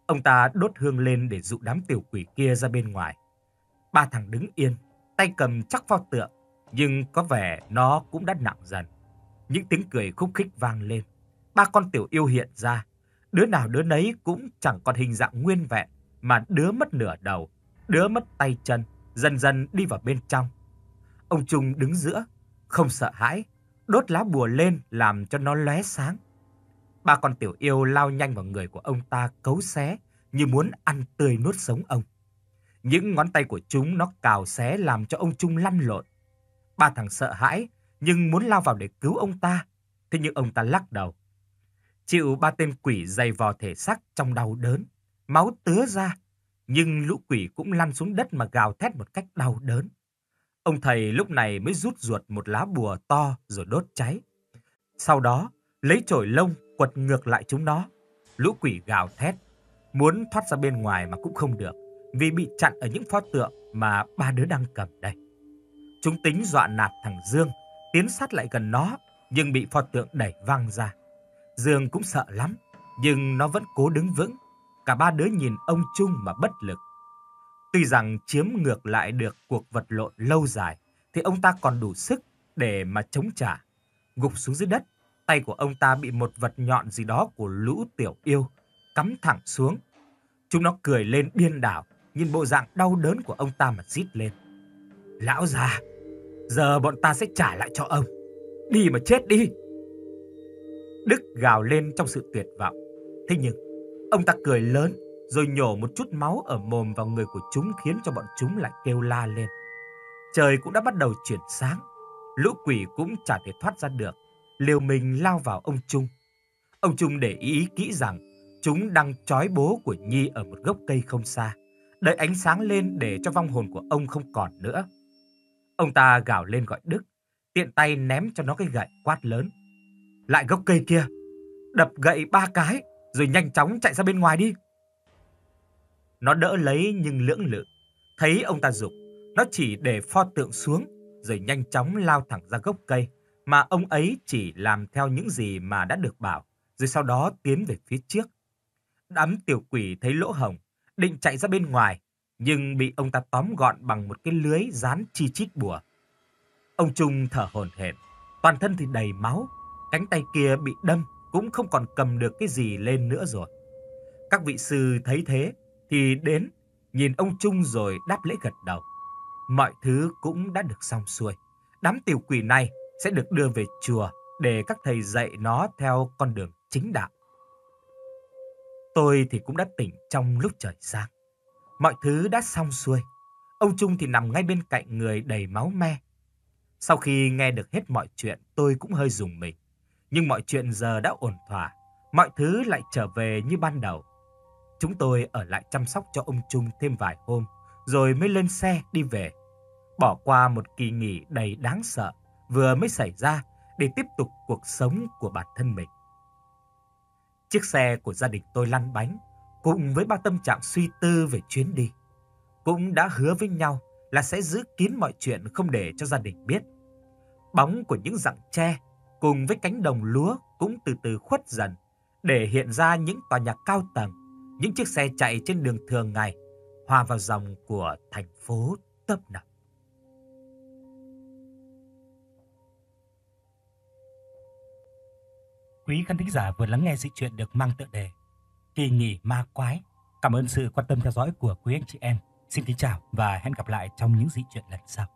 Speaker 1: Ông ta đốt hương lên để dụ đám tiểu quỷ kia ra bên ngoài. Ba thằng đứng yên, tay cầm chắc pho tượng, nhưng có vẻ nó cũng đã nặng dần. Những tiếng cười khúc khích vang lên. Ba con tiểu yêu hiện ra. Đứa nào đứa nấy cũng chẳng còn hình dạng nguyên vẹn, mà đứa mất nửa đầu, đứa mất tay chân, dần dần đi vào bên trong. Ông Trung đứng giữa, không sợ hãi, đốt lá bùa lên làm cho nó lóe sáng. Ba con tiểu yêu lao nhanh vào người của ông ta cấu xé, như muốn ăn tươi nuốt sống ông. Những ngón tay của chúng nó cào xé làm cho ông Trung lăn lộn. Ba thằng sợ hãi, nhưng muốn lao vào để cứu ông ta. Thế nhưng ông ta lắc đầu. Chịu ba tên quỷ giày vò thể xác trong đau đớn, máu tứa ra, nhưng lũ quỷ cũng lăn xuống đất mà gào thét một cách đau đớn. Ông thầy lúc này mới rút ruột một lá bùa to rồi đốt cháy. Sau đó, lấy chổi lông quật ngược lại chúng nó. Lũ quỷ gào thét, muốn thoát ra bên ngoài mà cũng không được, vì bị chặn ở những pho tượng mà ba đứa đang cầm đây. Chúng tính dọa nạt thằng Dương, tiến sát lại gần nó, nhưng bị pho tượng đẩy văng ra. Dương cũng sợ lắm, nhưng nó vẫn cố đứng vững. Cả ba đứa nhìn ông Trung mà bất lực. Tuy rằng chiếm ngược lại được cuộc vật lộn lâu dài, thì ông ta còn đủ sức để mà chống trả. Gục xuống dưới đất, tay của ông ta bị một vật nhọn gì đó của lũ tiểu yêu cắm thẳng xuống. Chúng nó cười lên điên đảo, nhìn bộ dạng đau đớn của ông ta mà rít lên. Lão già, giờ bọn ta sẽ trả lại cho ông. Đi mà chết đi. Đức gào lên trong sự tuyệt vọng. Thế nhưng, ông ta cười lớn, rồi nhổ một chút máu ở mồm vào người của chúng, khiến cho bọn chúng lại kêu la lên. Trời cũng đã bắt đầu chuyển sáng. Lũ quỷ cũng chả thể thoát ra được, liều mình lao vào ông Trung. Ông Trung để ý kỹ rằng chúng đang trói bố của Nhi ở một gốc cây không xa, đợi ánh sáng lên để cho vong hồn của ông không còn nữa. Ông ta gào lên gọi Đức, tiện tay ném cho nó cái gậy quát lớn. Lại gốc cây kia, đập gậy ba cái, rồi nhanh chóng chạy ra bên ngoài đi. Nó đỡ lấy nhưng lưỡng lự. Thấy ông ta giục, nó chỉ để pho tượng xuống, rồi nhanh chóng lao thẳng ra gốc cây, mà ông ấy chỉ làm theo những gì mà đã được bảo, rồi sau đó tiến về phía trước. Đám tiểu quỷ thấy lỗ hổng, định chạy ra bên ngoài, nhưng bị ông ta tóm gọn bằng một cái lưới dán chi chít bùa. Ông Trung thở hổn hển, toàn thân thì đầy máu, cánh tay kia bị đâm cũng không còn cầm được cái gì lên nữa rồi. Các vị sư thấy thế thì đến, nhìn ông Trung rồi đáp lễ gật đầu. Mọi thứ cũng đã được xong xuôi. Đám tiểu quỷ này sẽ được đưa về chùa để các thầy dạy nó theo con đường chính đạo. Tôi thì cũng đã tỉnh trong lúc trời sáng. Mọi thứ đã xong xuôi. Ông Trung thì nằm ngay bên cạnh người đầy máu me. Sau khi nghe được hết mọi chuyện, tôi cũng hơi rùng mình. Nhưng mọi chuyện giờ đã ổn thỏa, mọi thứ lại trở về như ban đầu. Chúng tôi ở lại chăm sóc cho ông Trung thêm vài hôm, rồi mới lên xe đi về. Bỏ qua một kỳ nghỉ đầy đáng sợ vừa mới xảy ra để tiếp tục cuộc sống của bản thân mình. Chiếc xe của gia đình tôi lăn bánh, cùng với bao tâm trạng suy tư về chuyến đi. Cũng đã hứa với nhau là sẽ giữ kín mọi chuyện, không để cho gia đình biết. Bóng của những rặng tre cùng với cánh đồng lúa cũng từ từ khuất dần, để hiện ra những tòa nhà cao tầng, những chiếc xe chạy trên đường thường ngày, hòa vào dòng của thành phố tấp nập.
Speaker 2: Quý khán thính giả vừa lắng nghe dị truyện được mang tựa đề Kỳ nghỉ ma quái. Cảm ơn sự quan tâm theo dõi của quý anh chị em. Xin kính chào và hẹn gặp lại trong những dị truyện lần sau.